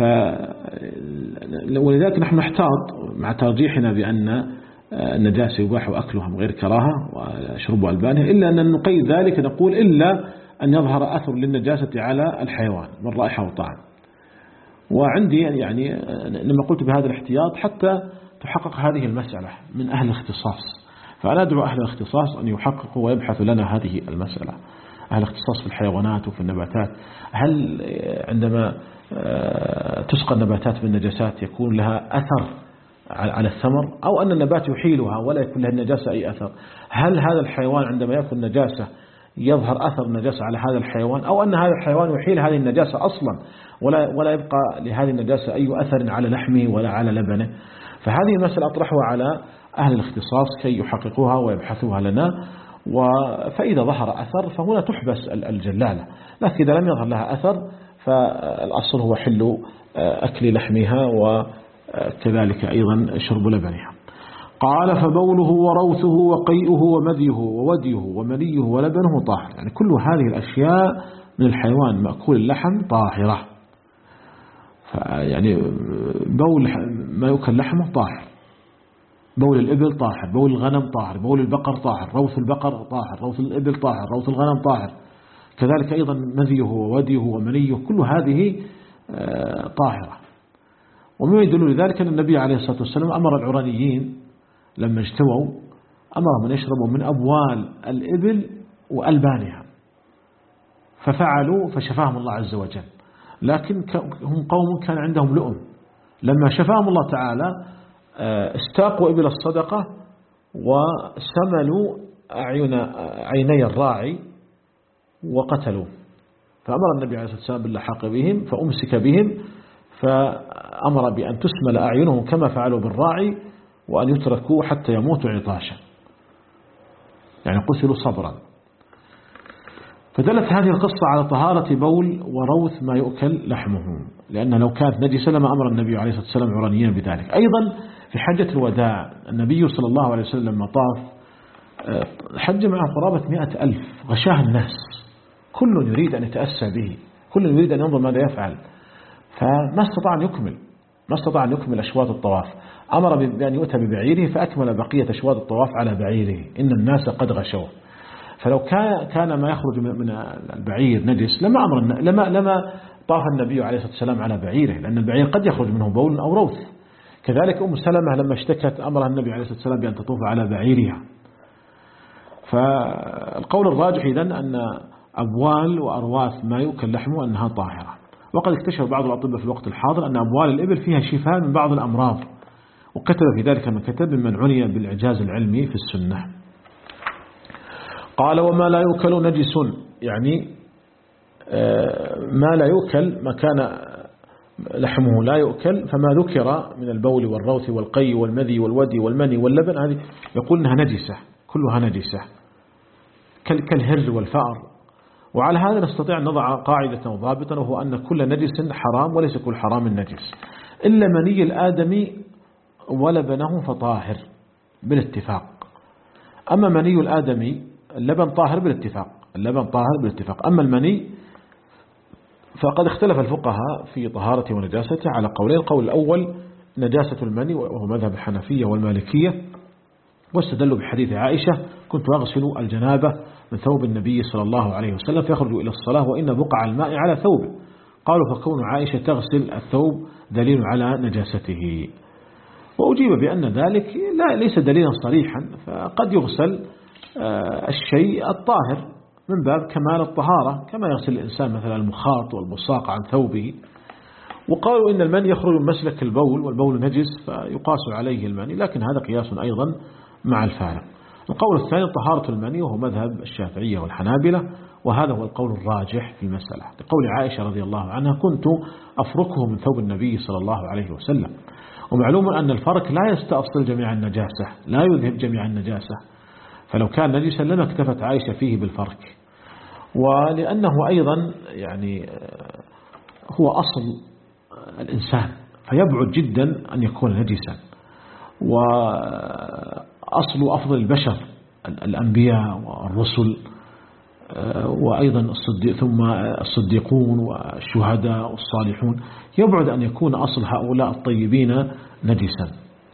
ولذلك نحن نحتاط مع ترجيحنا بأن النجاسة يباح أكلها من غير كراهة وشرب ألبانها، إلا أن نقيد ذلك نقول إلا أن يظهر أثر للنجاسة على الحيوان من رائحة وطعم. وعندي يعني لما قلت بهذا الاحتياط حتى تحقق هذه المسألة من أهل الاختصاص، فأنا أدعو أهل الاختصاص أن يحققوا ويبحثوا لنا هذه المسألة. أهل الاختصاص في الحيوانات وفي النباتات، هل عندما تسقى النباتات بالنجاسات يكون لها أثر على الثمر أو أن النبات يحيلها ولا يكون لها النجاسة أي أثر؟ هل هذا الحيوان عندما يأكل نجاسة يظهر أثر النجاسة على هذا الحيوان أو أن هذا الحيوان يحيل هذه النجاسة أصلا ولا ولا يبقى لهذه النجاسة أي أثر على لحمه ولا على لبنه؟ فهذه المسألة أطرحها على أهل الاختصاص كي يحققوها ويبحثوها لنا. فإذا ظهر أثر فهنا تحبس الجلالة، لكن إذا لم يظهر لها أثر فالأصل هو حل أكل لحمها وكذلك أيضا شرب لبنها. قال فبوله وروثه وقيئه ومذيه ووديه ومنيه ولبنه طاهر. يعني كل هذه الأشياء من الحيوان مأكول اللحم طاهرة. يعني بول ما يؤكل لحمه طاهر، بول الإبل طاهر، بول الغنم طاهر، بول البقر طاهر، روث البقر طاهر، روث الإبل طاهر، روث الغنم طاهر، كذلك أيضا مذيه ووديه ومنيه كل هذه طاهرة. ومما يدل لذلك أن النبي عليه الصلاة والسلام أمر العرانيين لما اجتمعوا أمرهم أن يشربوا من أبوال الإبل وألبانها، ففعلوا فشفاهم الله عز وجل. لكن هم قوم كان عندهم لؤم، لما شفاهم الله تعالى استاقوا إبل الصدقة وسملوا أعين عيني الراعي وقتلوا، فأمر النبي عليه الصلاة والسلام باللحاق بهم فأمسك بهم، فأمر بأن تسمل أعينهم كما فعلوا بالراعي وأن يتركوا حتى يموتوا عطاشا، يعني قتلوا صبرا. فدلت هذه القصة على طهارة بول وروث ما يؤكل لحمه، لأن لو كانت نجسة لما أمر النبي عليه الصلاة والسلام عرانيين بذلك. أيضا في حجة الوداع النبي صلى الله عليه وسلم لما طاف حج معه قرابة مئة ألف، غشاه الناس، كل يريد أن يتأسى به، كل يريد أن ينظر ماذا يفعل، فما استطاع أن يكمل ما استطاع أن يكمل أشواط الطواف. أمر بأن يؤتى ببعيره فأكمل بقية أشواط الطواف على بعيره، إن الناس قد غشوه. فلو كان ما يخرج من البعير نجس لما أمر لما لما طاف النبي عليه الصلاة والسلام على بعيره، لأن البعير قد يخرج منه بول أو روث. كذلك أم سلمة لما اشتكت أمرها النبي عليه الصلاة والسلام بأن تطوف على بعيرها. فالقول الراجح إذن أن أبوال وأرواث ما يؤكل لحمه أنها طاهرة. وقد اكتشف بعض الأطباء في الوقت الحاضر أن أبوال الإبل فيها شفاء من بعض الأمراض، وكتب في ذلك من كتب ممن عني بالإعجاز العلمي في السنة. قال وما لا يؤكل نجس، يعني ما لا يؤكل ما كان لحمه لا يؤكل، فما ذكر من البول والروث والقي والمذي والودي والمني واللبن هذه يقول أنها نجسة، كلها نجسة كالهر والفأر. وعلى هذا نستطيع أن نضع قاعدة وضابطا، وهو أن كل نجس حرام وليس كل حرام نجس، إلا مني الآدمي ولبنه فطاهر بالاتفاق. أما مني الآدمي اللبن طاهر بالاتفاق، اللبن طاهر بالاتفاق. أما المني فقد اختلف الفقهاء في طهارته ونجاسته على قولين. القول الأول نجاسة المني وهو مذهب الحنفية والمالكية، واستدلوا بحديث عائشة كنت أغسل الجنابة من ثوب النبي صلى الله عليه وسلم فيخرج إلى الصلاة وإن بقع الماء على ثوبه. قالوا فكون عائشة تغسل الثوب دليل على نجاسته. وأجيب بأن ذلك لا ليس دليلا صريحا، فقد يغسل الشيء الطاهر من باب كمال الطهارة، كما يغسل الإنسان مثلا المخاط والبصاق عن ثوبه. وقالوا إن المني يخرج من مسلك البول، والبول نجس فيقاس عليه المني، لكن هذا قياس أيضا مع الفارق. القول الثاني طهارة المني، وهو مذهب الشافعية والحنابلة، وهذا هو القول الراجح في المسألة، لقول عائشة رضي الله عنها: كنت أفركه من ثوب النبي صلى الله عليه وسلم. ومعلوم أن الفرك لا يستأصل جميع النجاسة، لا يذهب جميع النجاسة، فلو كان نجسا لما اكتفت عائشة فيه بالفرك. ولأنه أيضا يعني هو أصل الإنسان، فيبعد جدا أن يكون نجسا. وأصل أفضل البشر الأنبياء والرسل، وأيضا الصديق ثم الصديقون والشهداء والصالحون، يبعد أن يكون أصل هؤلاء الطيبين نجسا.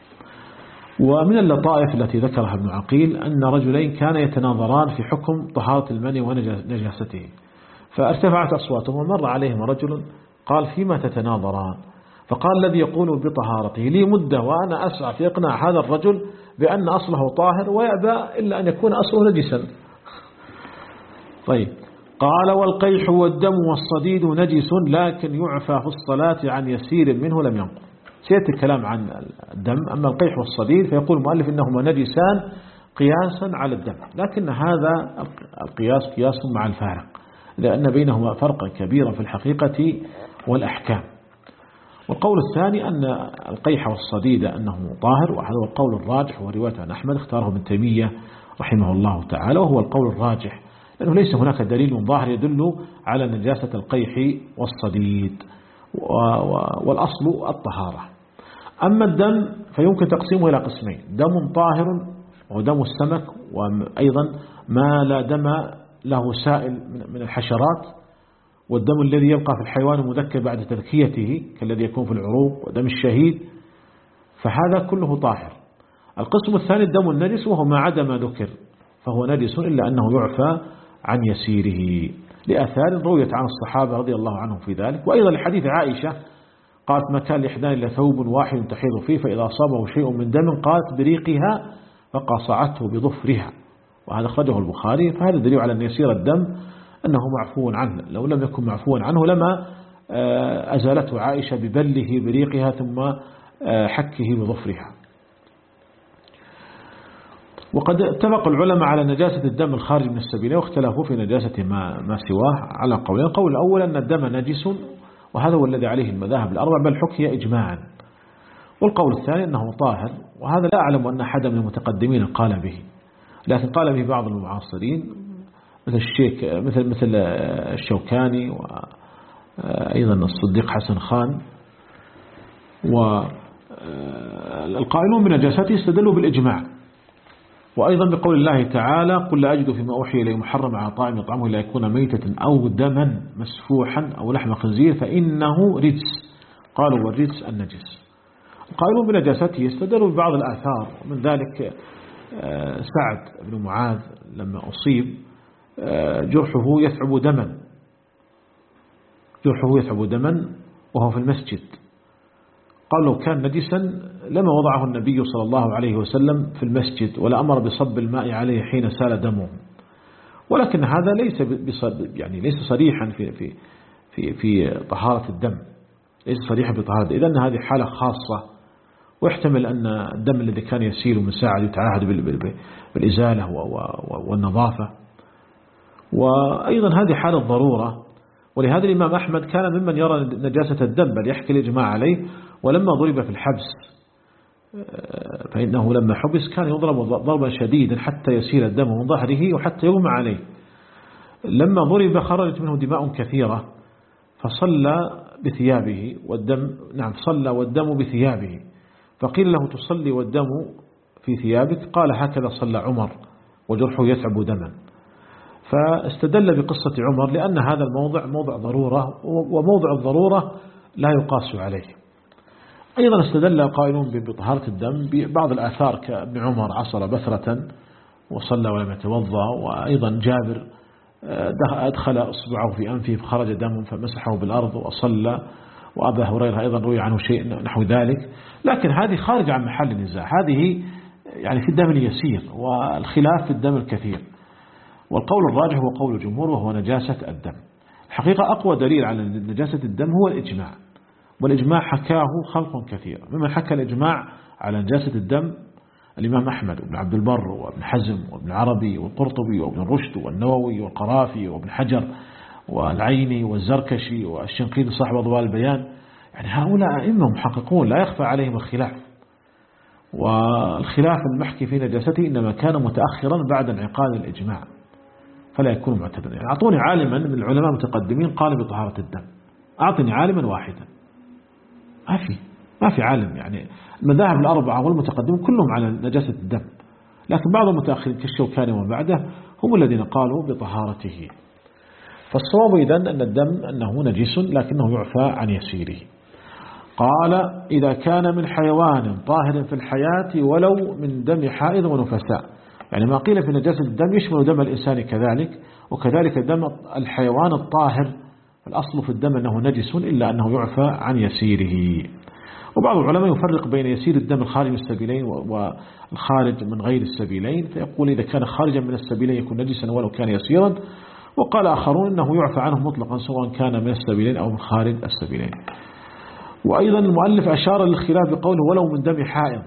ومن اللطائف التي ذكرها ابن عقيل أن رجلين كان يتناظران في حكم طهارة المني ونجاسته، فارتفعت أصواتهم، ومر عليهم رجل قال: فيما تتناظران؟ فقال الذي يقول بطهارته: لي مدة وأنا أسعى في إقناع هذا الرجل بأن أصله طاهر، ويأبى إلا أن يكون أصله نجسا. طيب، قال: والقيح والدم والصديد نجس، لكن يعفى في الصلاة عن يسير منه لم ينقض. سيأتي الكلام عن الدم. أما القيح والصديد فيقول المؤلف إنهما نجسان قياسا على الدم، لكن هذا القياس قياس مع الفارق، لأن بينهما فرقا كبيرا في الحقيقة والأحكام. والقول الثاني أن القيح والصديد أنه طاهر، وهذا هو القول الراجح، ورواية عن أحمد اختاره ابن تيمية رحمه الله تعالى، وهو القول الراجح، لأنه ليس هناك دليل ظاهر يدل على نجاسة القيح والصديد، والأصل الطهارة. أما الدم فيمكن تقسيمه إلى قسمين: دم طاهر ودم السمك، وأيضا ما لا دم له سائل من الحشرات، والدم الذي يبقى في الحيوان المذكى بعد تذكيته كالذي يكون في العروق، ودم الشهيد، فهذا كله طاهر. القسم الثاني الدم النجس، وهو ما عدا ما ذكر فهو نجس، إلا أنه يعفى عن يسيره، لآثار رويت عن الصحابة رضي الله عنهم في ذلك. وأيضا لحديث عائشة قالت: ما كان لإحدانا إلا ثوب واحد تحيض فيه، فإذا أصابه شيء من دم قالت بريقها فقصعته بظفرها، وهذا أخرجه البخاري. فهذا دليل على أن يسير الدم أنه معفو عنه، لو لم يكن معفوا عنه لما أزالته عائشة ببله بريقها ثم حكه بظفرها. وقد اتفق العلماء على نجاسة الدم الخارج من السبيلين، واختلفوا في نجاسة ما, ما سواه على قولين. القول الأول أن الدم نجس، وهذا هو الذي عليه المذاهب الأربع، بل حكي إجماعا. والقول الثاني أنه طاهر، وهذا لا أعلم أن أحد من المتقدمين قال به، لكن قال به بعض المعاصرين مثل الشيخ مثل مثل الشوكاني، وأيضا الصديق حسن خان. والقائلون بنجاسته استدلوا بالإجماع، وأيضا بقول الله تعالى: قل لا أجد فيما أوحي إلي محرم على طاعم يطعمه إلا يكون ميتة أو دما مسفوحا أو لحم خنزير فإنه رجس. قالوا: والرجس النجس. القائلون بنجاسته استدلوا ببعض الآثار، ومن ذلك سعد بن معاذ لما أصيب جرحه يثعب دما جرحه يثعب دما وهو في المسجد، قال: لو كان نجسا لما وضعه النبي صلى الله عليه وسلم في المسجد، ولا أمر بصب الماء عليه حين سال دمه. ولكن هذا ليس يعني ليس صريحا في في في في طهارة الدم، ليس صريحا في طهارة، إذن هذه حالة خاصة، ويحتمل أن الدم الذي كان يسيل من ساعة يتعاهد بالإزالة والنظافة. وأيضا هذه حالة ضرورة، ولهذا الإمام أحمد كان ممن يرى نجاسة الدم، بل يحكي الإجماع عليه. ولما ضرب في الحبس، فإنه لما حبس كان يضرب ضربا شديدا حتى يسيل الدم من ظهره وحتى يغمى عليه. لما ضرب خرجت منه دماء كثيرة، فصلى بثيابه والدم نعم صلى والدم بثيابه، فقيل له: تصلي والدم في ثيابك؟ قال: هكذا صلى عمر وجرحه يثعب دما. فاستدل بقصة عمر، لأن هذا الموضع موضع ضرورة، وموضع الضرورة لا يقاس عليه. أيضا استدل قائلون بطهارة الدم ببعض الآثار، كابن عمر عصر بثرة وصلى ولم يتوضأ، وأيضا جابر أدخل أصبعه في أنفه فخرج دم فمسحه بالأرض وصلى، وأبا هريرة أيضا روي عنه شيء نحو ذلك، لكن هذه خارج عن محل النزاع، هذه يعني في الدم اليسير والخلاف في الدم الكثير. والقول الراجح هو قول الجمهور وهو نجاسة الدم. الحقيقة أقوى دليل على نجاسة الدم هو الإجماع، والإجماع حكاه خلق كثير، ممن حكى الإجماع على نجاسة الدم الإمام أحمد وابن عبد البر وابن حزم وابن عربي والقرطبي وابن رشد والنووي والقرافي وابن حجر والعيني والزركشي والشنقيطي صاحب أضواء البيان. يعني هؤلاء أئمة محققون لا يخفى عليهم الخلاف، والخلاف المحكي في نجاسته إنما كان متأخرا بعد انعقاد الإجماع فلا يكون معتبرا. يعني أعطوني عالما من العلماء المتقدمين قال بطهارة الدم، أعطني عالما واحدا، ما في ما في عالم. يعني المذاهب الأربعة والمتقدمين كلهم على نجاسة الدم، لكن بعض المتأخرين كالشوكاني ومن بعده هم الذين قالوا بطهارته. فالصواب إذن أن الدم أنه نجس لكنه يعفى عن يسيره. قال إذا كان من حيوان طاهر في الحياة ولو من دم حائض ونفساء، يعني ما قيل في نجاسة الدم يشمل دم الإنسان كذلك، وكذلك دم الحيوان الطاهر الأصل في الدم أنه نجس إلا أنه يعفى عن يسيره. وبعض العلماء يفرق بين يسير الدم الخارج من السبيلين والخارج من غير السبيلين، فيقول إذا كان خارجا من السبيلين يكون نجسا ولو كان يسيرا، وقال آخرون أنه يعفى عنه مطلقا سواء كان من السبيلين أو من خارج السبيلين. وأيضا المؤلف أشار للخلاف بقوله ولو من دم حائض،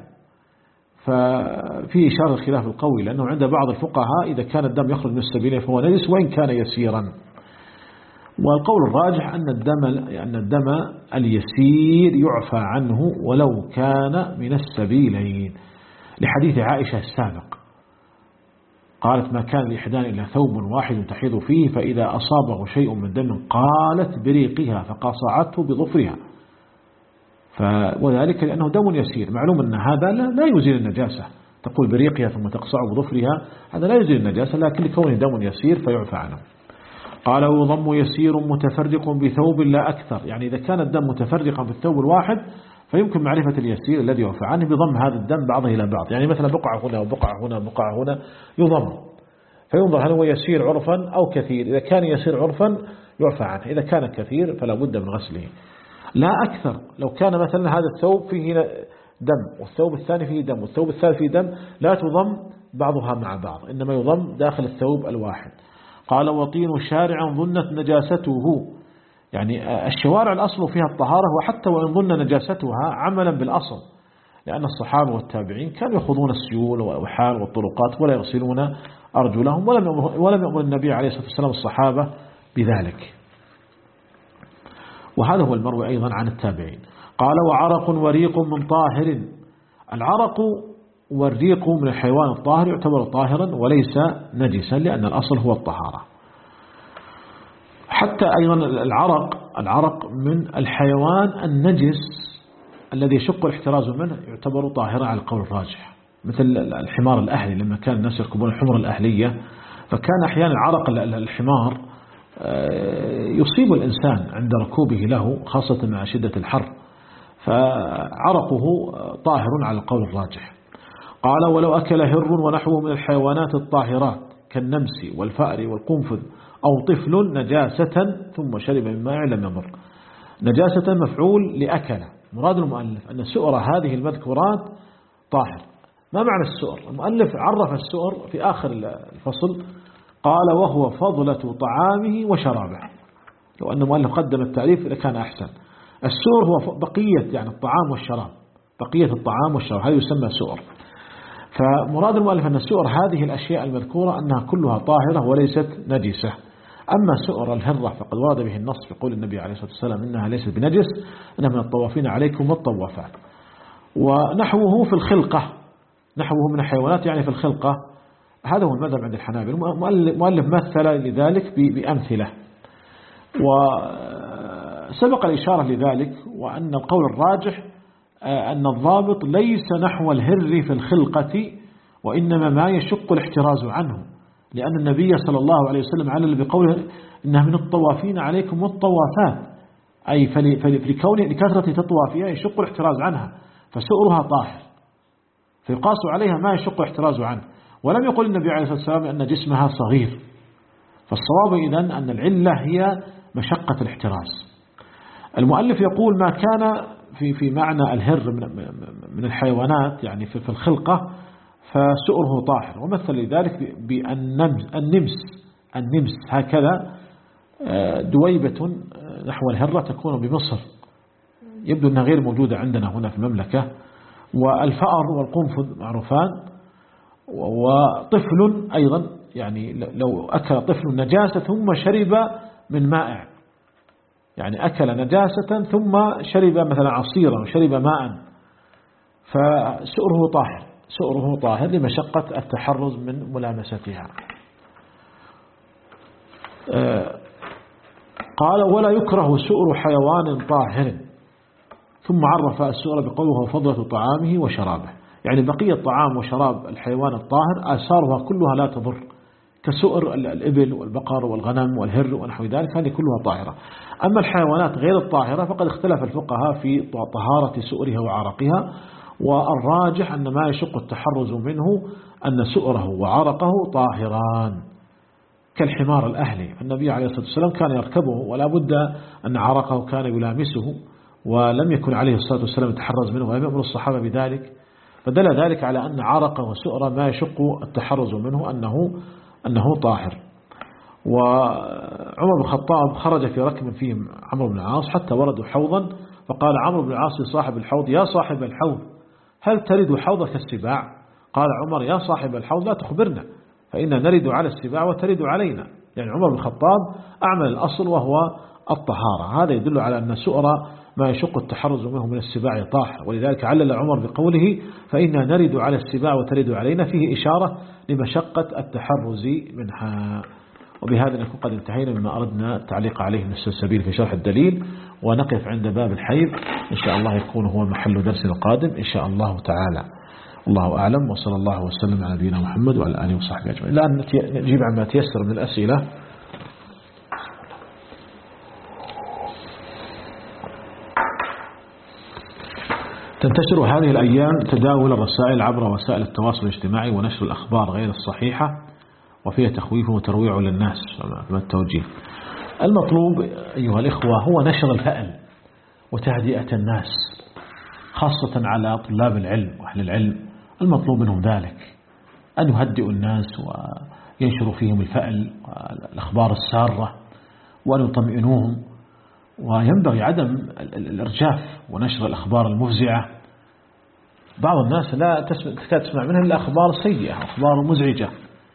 ففيه إشارة الخلاف القوي، لأنه عند بعض الفقهاء إذا كان الدم يخرج من السبيلين فهو نجس وإن كان يسيرا. والقول الراجح أن الدم أن الدم اليسير يعفى عنه ولو كان من السبيلين، لحديث عائشة السابق قالت ما كان لإحدان إلا ثوب واحد تحيض فيه فإذا أصابه شيء من دم قالت بريقها فقاصعته بظفرها، وذلك لأنه دم يسير. معلوم أن هذا لا يزيل النجاسة، تقول بريقها ثم تقصع بظفرها، هذا لا يزيل النجاسة، لكن لكونه دم يسير فيعفى عنه. قال ويضم يسير متفرق بثوب لا أكثر، يعني إذا كان الدم متفرقا في الثوب الواحد فيمكن معرفة اليسير الذي يعفى عنه بضم هذا الدم بعضه إلى بعض، يعني مثلا بقعة هنا وبقعة هنا وبقعة هنا يضم، فينظر هل هو يسير عرفا أو كثير. إذا كان يسير عرفا يعفى عنه، إذا كان كثير فلا بد من غسله لا أكثر. لو كان مثلا هذا الثوب فيه دم والثوب الثاني فيه دم والثوب الثالث فيه دم لا تضم بعضها مع بعض، إنما يضم داخل الثوب الواحد. قال وطين شارع ظنت نجاسته، يعني الشوارع الأصل فيها الطهارة، وحتى وإن ظن نجاستها عملا بالأصل، لأن الصحابة والتابعين كانوا يخوضون السيول والأوحال والطرقات ولا يغسلون أرجلهم، ولم يأمر النبي عليه الصلاة والسلام الصحابة بذلك، وهذا هو المروي أيضا عن التابعين. قال وعرق وريق من طاهر، العرق والريق من الحيوان الطاهر يعتبر طاهرا وليس نجسا لأن الأصل هو الطهارة. حتى أيضا العرق العرق من الحيوان النجس الذي يشق الاحتراز منه يعتبر طاهرا على القول الراجح، مثل الحمار الأهلي لما كان الناس يركبون الحمر الأهلية، فكان أحيانا عرق الحمار يصيب الإنسان عند ركوبه له خاصة مع شدة الحر، فعرقه طاهر على القول الراجح. قال ولو أكل هر ونحوه من الحيوانات الطاهرات كالنمس والفأر والقنفذ أو طفل نجاسة ثم شرب من ماء لم يضر. نجاسة مفعول لأكل، مراد المؤلف أن سؤر هذه المذكورات طاهر. ما معنى السؤر؟ المؤلف عرف السؤر في آخر الفصل قال وهو فضلة طعامه وشرابه، لو أن المؤلف قدم التعريف لكان أحسن. السؤر هو بقية يعني الطعام والشراب، بقية الطعام والشراب، هذا يسمى سؤر. فمراد المؤلف أن السؤر هذه الأشياء المذكورة أنها كلها طاهرة وليست نجسة. أما سؤر الهرة فقد ورد به النص في قول النبي عليه الصلاة والسلام إنها ليست بنجس، إنها من الطوافين عليكم والطوافات. ونحوه في الخلقة، نحوه من الحيوانات يعني في الخلقة، هذا هو المذهب عند الحنابلة. المؤلف مثل لذلك بأمثلة، وسبق الإشارة لذلك، وأن القول الراجح أن الضابط ليس نحو الهر في الخلقة وإنما ما يشق الاحتراز عنه، لأن النبي صلى الله عليه وسلم علل بقوله إنها من الطوافين عليكم والطوافات، أي فلكونه لكثرة تطوى فيها يشق الاحتراز عنها، فسؤرها طاهر فيقاس عليها ما يشق الاحتراز عنه. ولم يقل النبي عليه الصلاة والسلام أن جسمها صغير، فالصواب إذن أن العلة هي مشقة الاحتراز. المؤلف يقول ما كان في في معنى الهر من الحيوانات يعني في الخلقة فسؤره طاهر، ومثل لذلك بالنمس النمس النمس هكذا دويبة نحو الهرة تكون بمصر، يبدو أنها غير موجودة عندنا هنا في المملكة. والفأر والقنفذ معروفان. وطفل أيضا يعني لو أكل طفل نجاسة ثم شرب من مائع، يعني أكل نجاسة ثم شرب مثلا عصيرا وشرب ماء فسؤره طاهر، سؤره طاهر لمشقة التحرز من ملامستها. قال ولا يكره سؤر حيوان طاهر، ثم عرف السؤر بقوله فضلة طعامه وشرابه، يعني بقية طعام وشراب الحيوان الطاهر آثارها كلها لا تضر، كسؤر الإبل والبقر والغنم والهر ونحو ذلك، هذه كلها طاهرة. أما الحيوانات غير الطاهرة فقد اختلف الفقهاء في طهارة سؤرها وعرقها، والراجح أن ما يشق التحرز منه أن سؤره وعرقه طاهران، كالحمار الأهلي. النبي عليه الصلاة والسلام كان يركبه ولا بد أن عرقه كان يلامسه، ولم يكن عليه الصلاة والسلام يتحرز منه ولم يأمر الصحابة بذلك، فدل ذلك على أن عرقه وسؤره ما يشق التحرز منه أنه أنه طاهر. وعمر بن الخطاب خرج في ركب فيهم عمرو بن العاص حتى وردوا حوضا، فقال عمرو بن العاص لصاحب الحوض يا صاحب الحوض هل ترد حوضك السباع؟ قال عمر يا صاحب الحوض لا تخبرنا فإنا نرد على السباع وترد علينا. يعني عمر بن الخطاب أعمل الأصل وهو الطهارة، هذا يدل على أن سؤر ما يشق التحرز منه من السباع طاهر، ولذلك علل عمر بقوله فإنا نرد على السباع وترد علينا، فيه إشارة لمشقة التحرز منها. وبهذا نكون قد انتهينا مما أردنا التعليق عليه من السلسبيل في شرح الدليل، ونقف عند باب الحيض إن شاء الله يكون هو محل درس القادم إن شاء الله تعالى. الله أعلم، وصلى الله وسلم على نبينا محمد وعلى آله وصحبه أجمعين. الآن نجيب عما تيسر من الأسئلة. تنتشر هذه الأيام تداول الرسائل عبر وسائل التواصل الاجتماعي ونشر الأخبار غير الصحيحة وفيها تخويف وترويع للناس كما التوجيه. المطلوب أيها الإخوة هو نشر الفأل وتهدئة الناس، خاصة على طلاب العلم وأهل العلم، المطلوب منهم ذلك أن يهدئوا الناس وينشروا فيهم الفأل والأخبار السارة وأن يطمئنوهم. وينبغي عدم الإرجاف ونشر الأخبار المفزعة. بعض الناس لا تسمع منها إلا أخبار سيئة، أخبار مزعجة.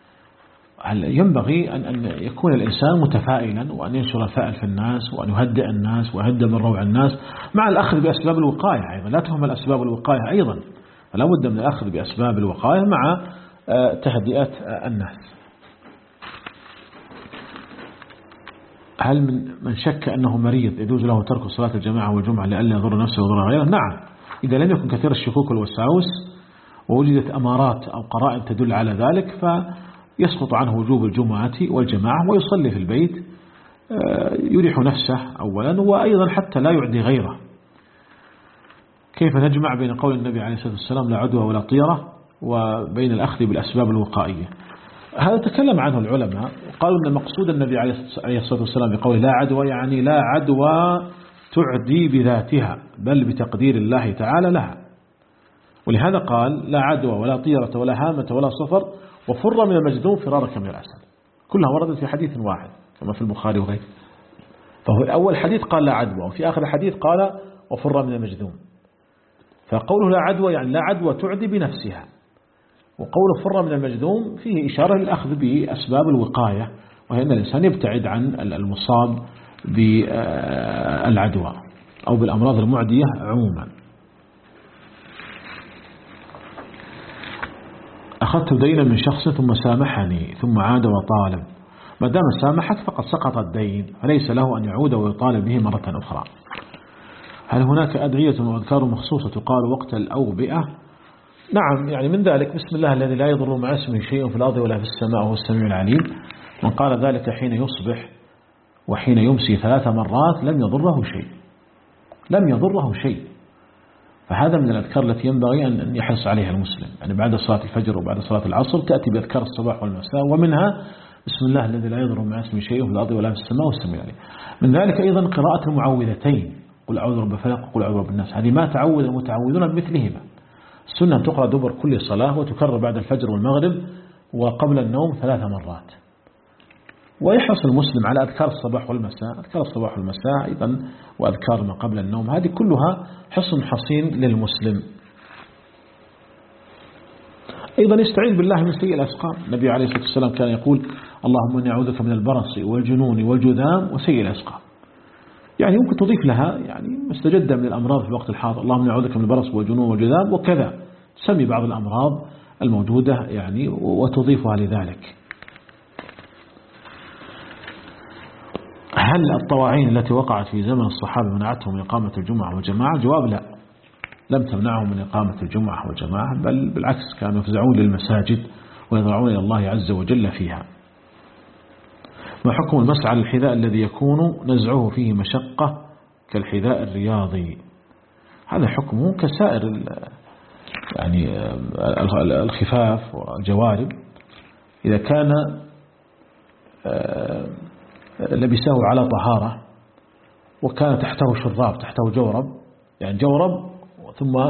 ينبغي أن يكون الإنسان متفائلا وأن ينشر الفأل في الناس وأن يهدئ الناس ويهدئ من روع الناس، مع الأخذ بأسباب الوقاية أيضا، لا تهمل أسباب الوقاية أيضا، فلا بد من الأخذ بأسباب الوقاية مع تهدئة الناس. هل من من شك أنه مريض يجوز له ترك صلاة الجماعة والجمعة لئلا يضر نفسه ويضر غيره؟ نعم، إذا لم يكن كثير الشكوك والوساوس ووجدت أمارات أو قرائن تدل على ذلك فيسقط عنه وجوب الجمعة والجماعة ويصلي في البيت، يريح نفسه أولا وأيضا حتى لا يعدي غيره. كيف نجمع بين قول النبي عليه الصلاة والسلام لا عدوى ولا طيرة وبين الأخذ بالأسباب الوقائية؟ هذا تكلم عنه العلماء، قالوا أن مقصود النبي عليه الصلاة والسلام بقوله لا عدوى يعني لا عدوى تعدي بذاتها بل بتقدير الله تعالى لها، ولهذا قال لا عدوى ولا طيرة ولا هامة ولا صفر وفر من المجذوم فرارك من الأسد، كلها وردت في حديث واحد كما في البخاري وغيره. فهو الأول حديث قال لا عدوى، وفي آخر الحديث قال وفر من المجذوم، فقوله لا عدوى يعني لا عدوى تعدي بنفسها، وقول فر من المجذوم فيه إشارة للأخذ بأسباب الوقاية، وهي أن الإنسان يبتعد عن المصاب بالعدوى أو بالأمراض المعدية عموما. أخذت دينا من شخص ثم سامحني ثم عاد وطالب، ما دام سامحك فقد سقط الدين فليس له أن يعود ويطالب به مرة أخرى. هل هناك أدعية وأذكار مخصوصة تقال وقت الأوبئة؟ نعم، يعني من ذلك بسم الله الذي لا يضر مع اسمه شيء في الأرض ولا في السماء وهو السميع العليم، من قال ذلك حين يصبح وحين يمسي ثلاث مرات لم يضره شيء، لم يضره شيء. فهذا من الأذكار التي ينبغي أن يحرص عليها المسلم، يعني بعد صلاة الفجر وبعد صلاة العصر تأتي بأذكار الصباح والمساء، ومنها بسم الله الذي لا يضر مع اسمه شيء في الأرض ولا في السماء والسميع العليم. من ذلك أيضا قراءة المعوذتين قل أعوذ برب الفلق وقل أعوذ برب الناس، هذه ما تعود المتعوذون بمثلهما. السنة تقرأ دبر كل صلاة وتكرر بعد الفجر والمغرب وقبل النوم ثلاث مرات. ويحرص المسلم على أذكار الصباح والمساء، أذكار الصباح والمساء أيضا وأذكار ما قبل النوم، هذه كلها حصن حصين للمسلم. أيضا يستعين بالله من سيء الأسقام. النبي عليه الصلاة والسلام كان يقول اللهم إني أعوذ بك من البرص والجنون والجذام وسيء الأسقام. يعني ممكن تضيف لها يعني مستجدة من الأمراض في الوقت الحاضر، اللهم إني أعوذ بك من البرص والجنون والجذام وكذا، تسمي بعض الأمراض الموجودة يعني وتضيفها لذلك. هل الطواعين التي وقعت في زمن الصحابة منعتهم من إقامة الجمعة والجماعة؟ الجواب لا، لم تمنعهم من إقامة الجمعة والجماعة، بل بالعكس كانوا يفزعون للمساجد ويضرعون إلى الله عز وجل فيها. ما حكم المسعى للحذاء الذي يكون نزعه فيه مشقة كالحذاء الرياضي؟ هذا حكمه كسائر يعني الخفاف والجوارب، إذا كان لبسه على طهارة وكان تحته شراب تحته جورب، يعني جورب ثم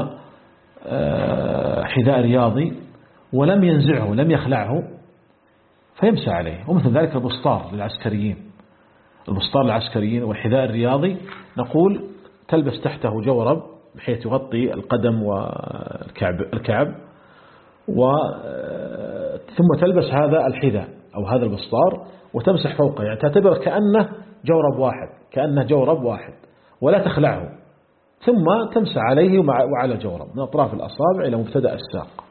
حذاء رياضي ولم ينزعه لم يخلعه فيمسى عليه. ومثل ذلك البسطار للعسكريين، البسطار للعسكريين والحذاء الرياضي نقول تلبس تحته جورب بحيث يغطي القدم والكعب الكعب و ثم تلبس هذا الحذاء أو هذا البسطار وتمسح فوقه، يعني تعتبر كأنه جورب واحد كأنه جورب واحد ولا تخلعه، ثم تمسح عليه وعلى جورب من أطراف الأصابع إلى مبتدأ الساق.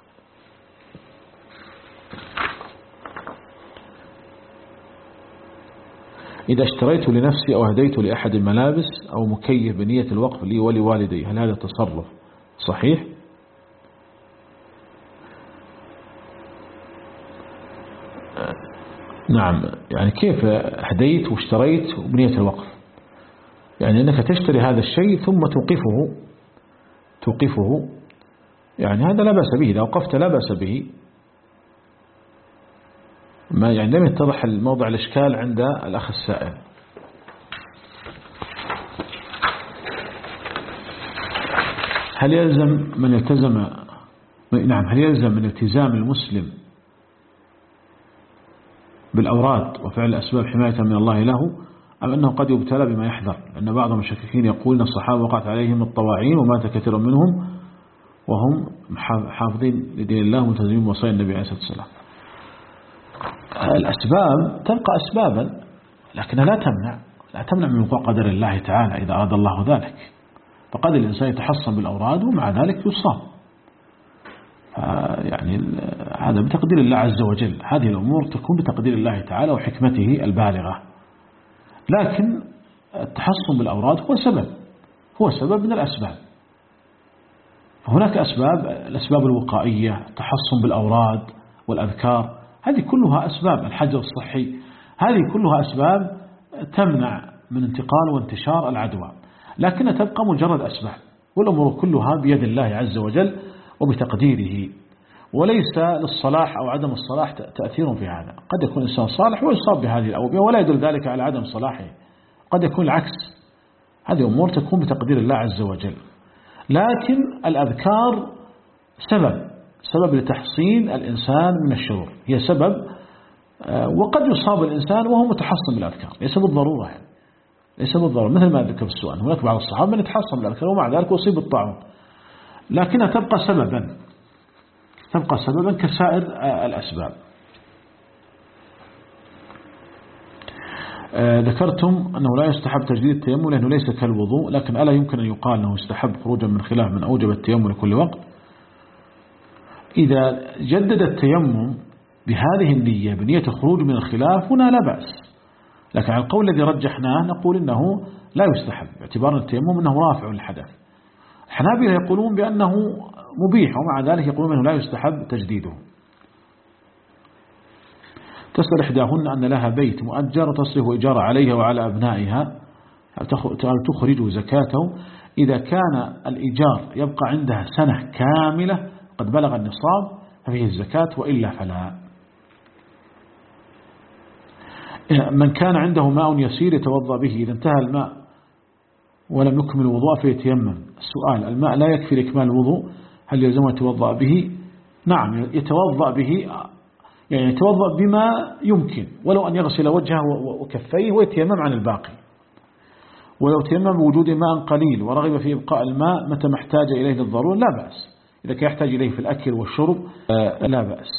إذا اشتريت لنفسي أو هديت لأحد الملابس أو مكيف بنية الوقف لي ولوالدي، هل هذا تصرف صحيح؟ نعم، يعني كيف هديت واشتريت بنية الوقف؟ يعني أنك تشتري هذا الشيء ثم توقفه توقفه يعني هذا لا بأس به، إذا وقفت لا بأس به. ما يعني لم يتضح الموضع الإشكال عند الأخ السائل. هل يلزم من التزم نعم هل يلزم من التزام المسلم بالأوراد وفعل أسباب حماية من الله له، أم أنه قد يبتلى بما يحذر؟ لأن بعض المشككين يقول أن الصحابة وقعت عليهم الطواعين ومات كثير منهم وهم حافظين لدين الله ملتزمين بوصايا النبي عليه الصلاة والسلام. الأسباب تبقى أسبابا لكنها لا تمنع لا تمنع من وقوع قدر الله تعالى إذا أراد الله ذلك. فقد الإنسان يتحصن بالأوراد ومع ذلك يصاب، يعني هذا بتقدير الله عز وجل. هذه الأمور تكون بتقدير الله تعالى وحكمته البالغة، لكن التحصن بالأوراد هو سبب هو سبب من الأسباب. هناك أسباب، الأسباب الوقائية، التحصن بالأوراد والأذكار، هذه كلها أسباب، الحجر الصحي، هذه كلها أسباب تمنع من انتقال وانتشار العدوى، لكنها تبقى مجرد أسباب، والأمور كلها بيد الله عز وجل وبتقديره، وليس للصلاح أو عدم الصلاح تأثير في هذا. قد يكون إنسان صالح ويصاب بهذه الأوبئة ولا يدل ذلك على عدم صلاحه، قد يكون العكس. هذه أمور تكون بتقدير الله عز وجل، لكن الأذكار سبب سبب لتحصين الإنسان من الشرور، هي سبب، وقد يصاب الإنسان وهو متحصن بالأذكار، ليس بالضرورة يعني. ليس بالضرورة، مثل ما ذكر في السؤال هناك بعض الصحابة من يتحصن بالأذكار ومع ذلك يصيب بالطاعون، لكنها تبقى سببا تبقى سببا كسائر الأسباب. ذكرتم أنه لا يستحب تجديد التيمم لأنه ليس كالوضوء، لكن ألا يمكن أن يقال أنه يستحب خروجا من خلاف من أوجب التيمم لكل وقت؟ إذا جدد التيمم بهذه النية بنية الخروج من الخلاف هنا لا بأس، لكن على القول الذي رجحناه نقول إنه لا يستحب باعتبار التيمم أنه رافع للحدث. الحنابلة يقولون بأنه مبيح ومع ذلك يقولون أنه لا يستحب تجديده. تسأل إحداهن أن لها بيت مؤجر وتصرف إجارة عليها وعلى أبنائها، تخرج زكاته إذا كان الإيجار يبقى عندها سنة كاملة قد بلغ النصاب ففيه الزكاة، وإلا فلا. من كان عنده ماء يسير يتوضأ به إذا انتهى الماء ولم يكمل الوضوء فيتيمم. السؤال: الماء لا يكفي لإكمال الوضوء، هل يلزم يتوضأ به؟ نعم يتوضأ به، يعني يتوضأ بما يمكن، ولو أن يغسل وجهه وكفيه ويتيمم عن الباقي. ولو تيمم بوجود ماء قليل ورغب في إبقاء الماء متى ما احتاج إليه للضرورة لا بأس، إذا كان يحتاج إليه في الأكل والشرب لا بأس.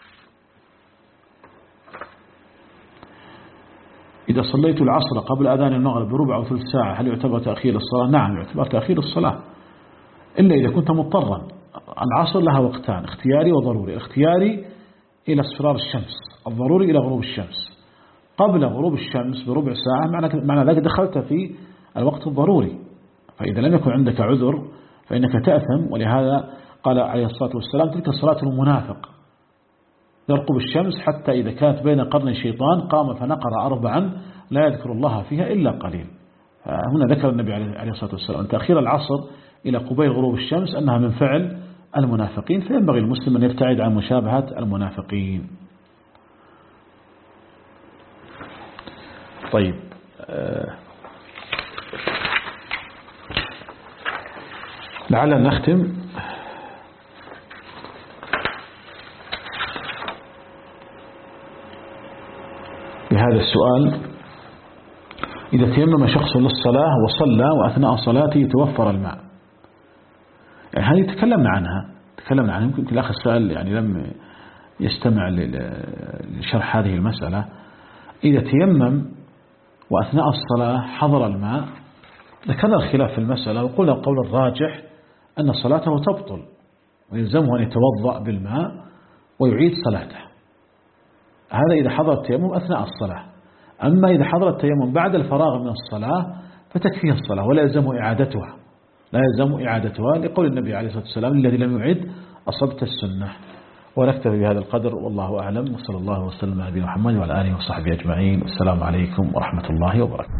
إذا صليت العصر قبل أذان المغرب بربع أو ثلث ساعة هل يعتبر تأخير الصلاة؟ نعم يعتبر تأخير الصلاة، إلا إذا كنت مضطرا. العصر لها وقتان: اختياري وضروري. اختياري إلى اصفرار الشمس، الضروري إلى غروب الشمس. قبل غروب الشمس بربع ساعة معنى ذلك دخلت في الوقت الضروري، فإذا لم يكن عندك عذر فإنك تأثم. ولهذا قال عليه الصلاة والسلام: تلك صلاة المنافق، يرقب الشمس حتى إذا كانت بين قرن الشيطان قام فنقر أربعا لا يذكر الله فيها إلا قليل. هنا ذكر النبي عليه الصلاة والسلام أن تأخير العصر إلى قبيل غروب الشمس أنها من فعل المنافقين، فينبغي المسلم أن يبتعد عن مشابهة المنافقين. طيب، لعلنا نختم بهذا السؤال: إذا تيمم شخص للصلاة وصلى وأثناء صلاته توفر الماء، يعني هذه تكلمنا عنها تكلمنا عنها يمكن الأخ السؤال يعني لم يستمع لشرح هذه المسألة. إذا تيمم وأثناء الصلاة حضر الماء، ذكرنا الخلاف في المسألة وقلنا القول الراجح أن صلاته تبطل ويلزمه أن يتوضأ بالماء ويعيد صلاته. هذا إذا حضر التيمم أثناء الصلاة. أما إذا حضر التيمم بعد الفراغ من الصلاة فتكفيه الصلاة ولا يلزمه إعادتها لا يلزم إعادتها لقول النبي عليه الصلاة والسلام: الذي لم يعد أصبت السنة. ونكتفي بهذا القدر والله أعلم، وصلى الله وسلم على نبينا محمد وعلى آله وصحبه أجمعين. والسلام عليكم ورحمة الله وبركاته.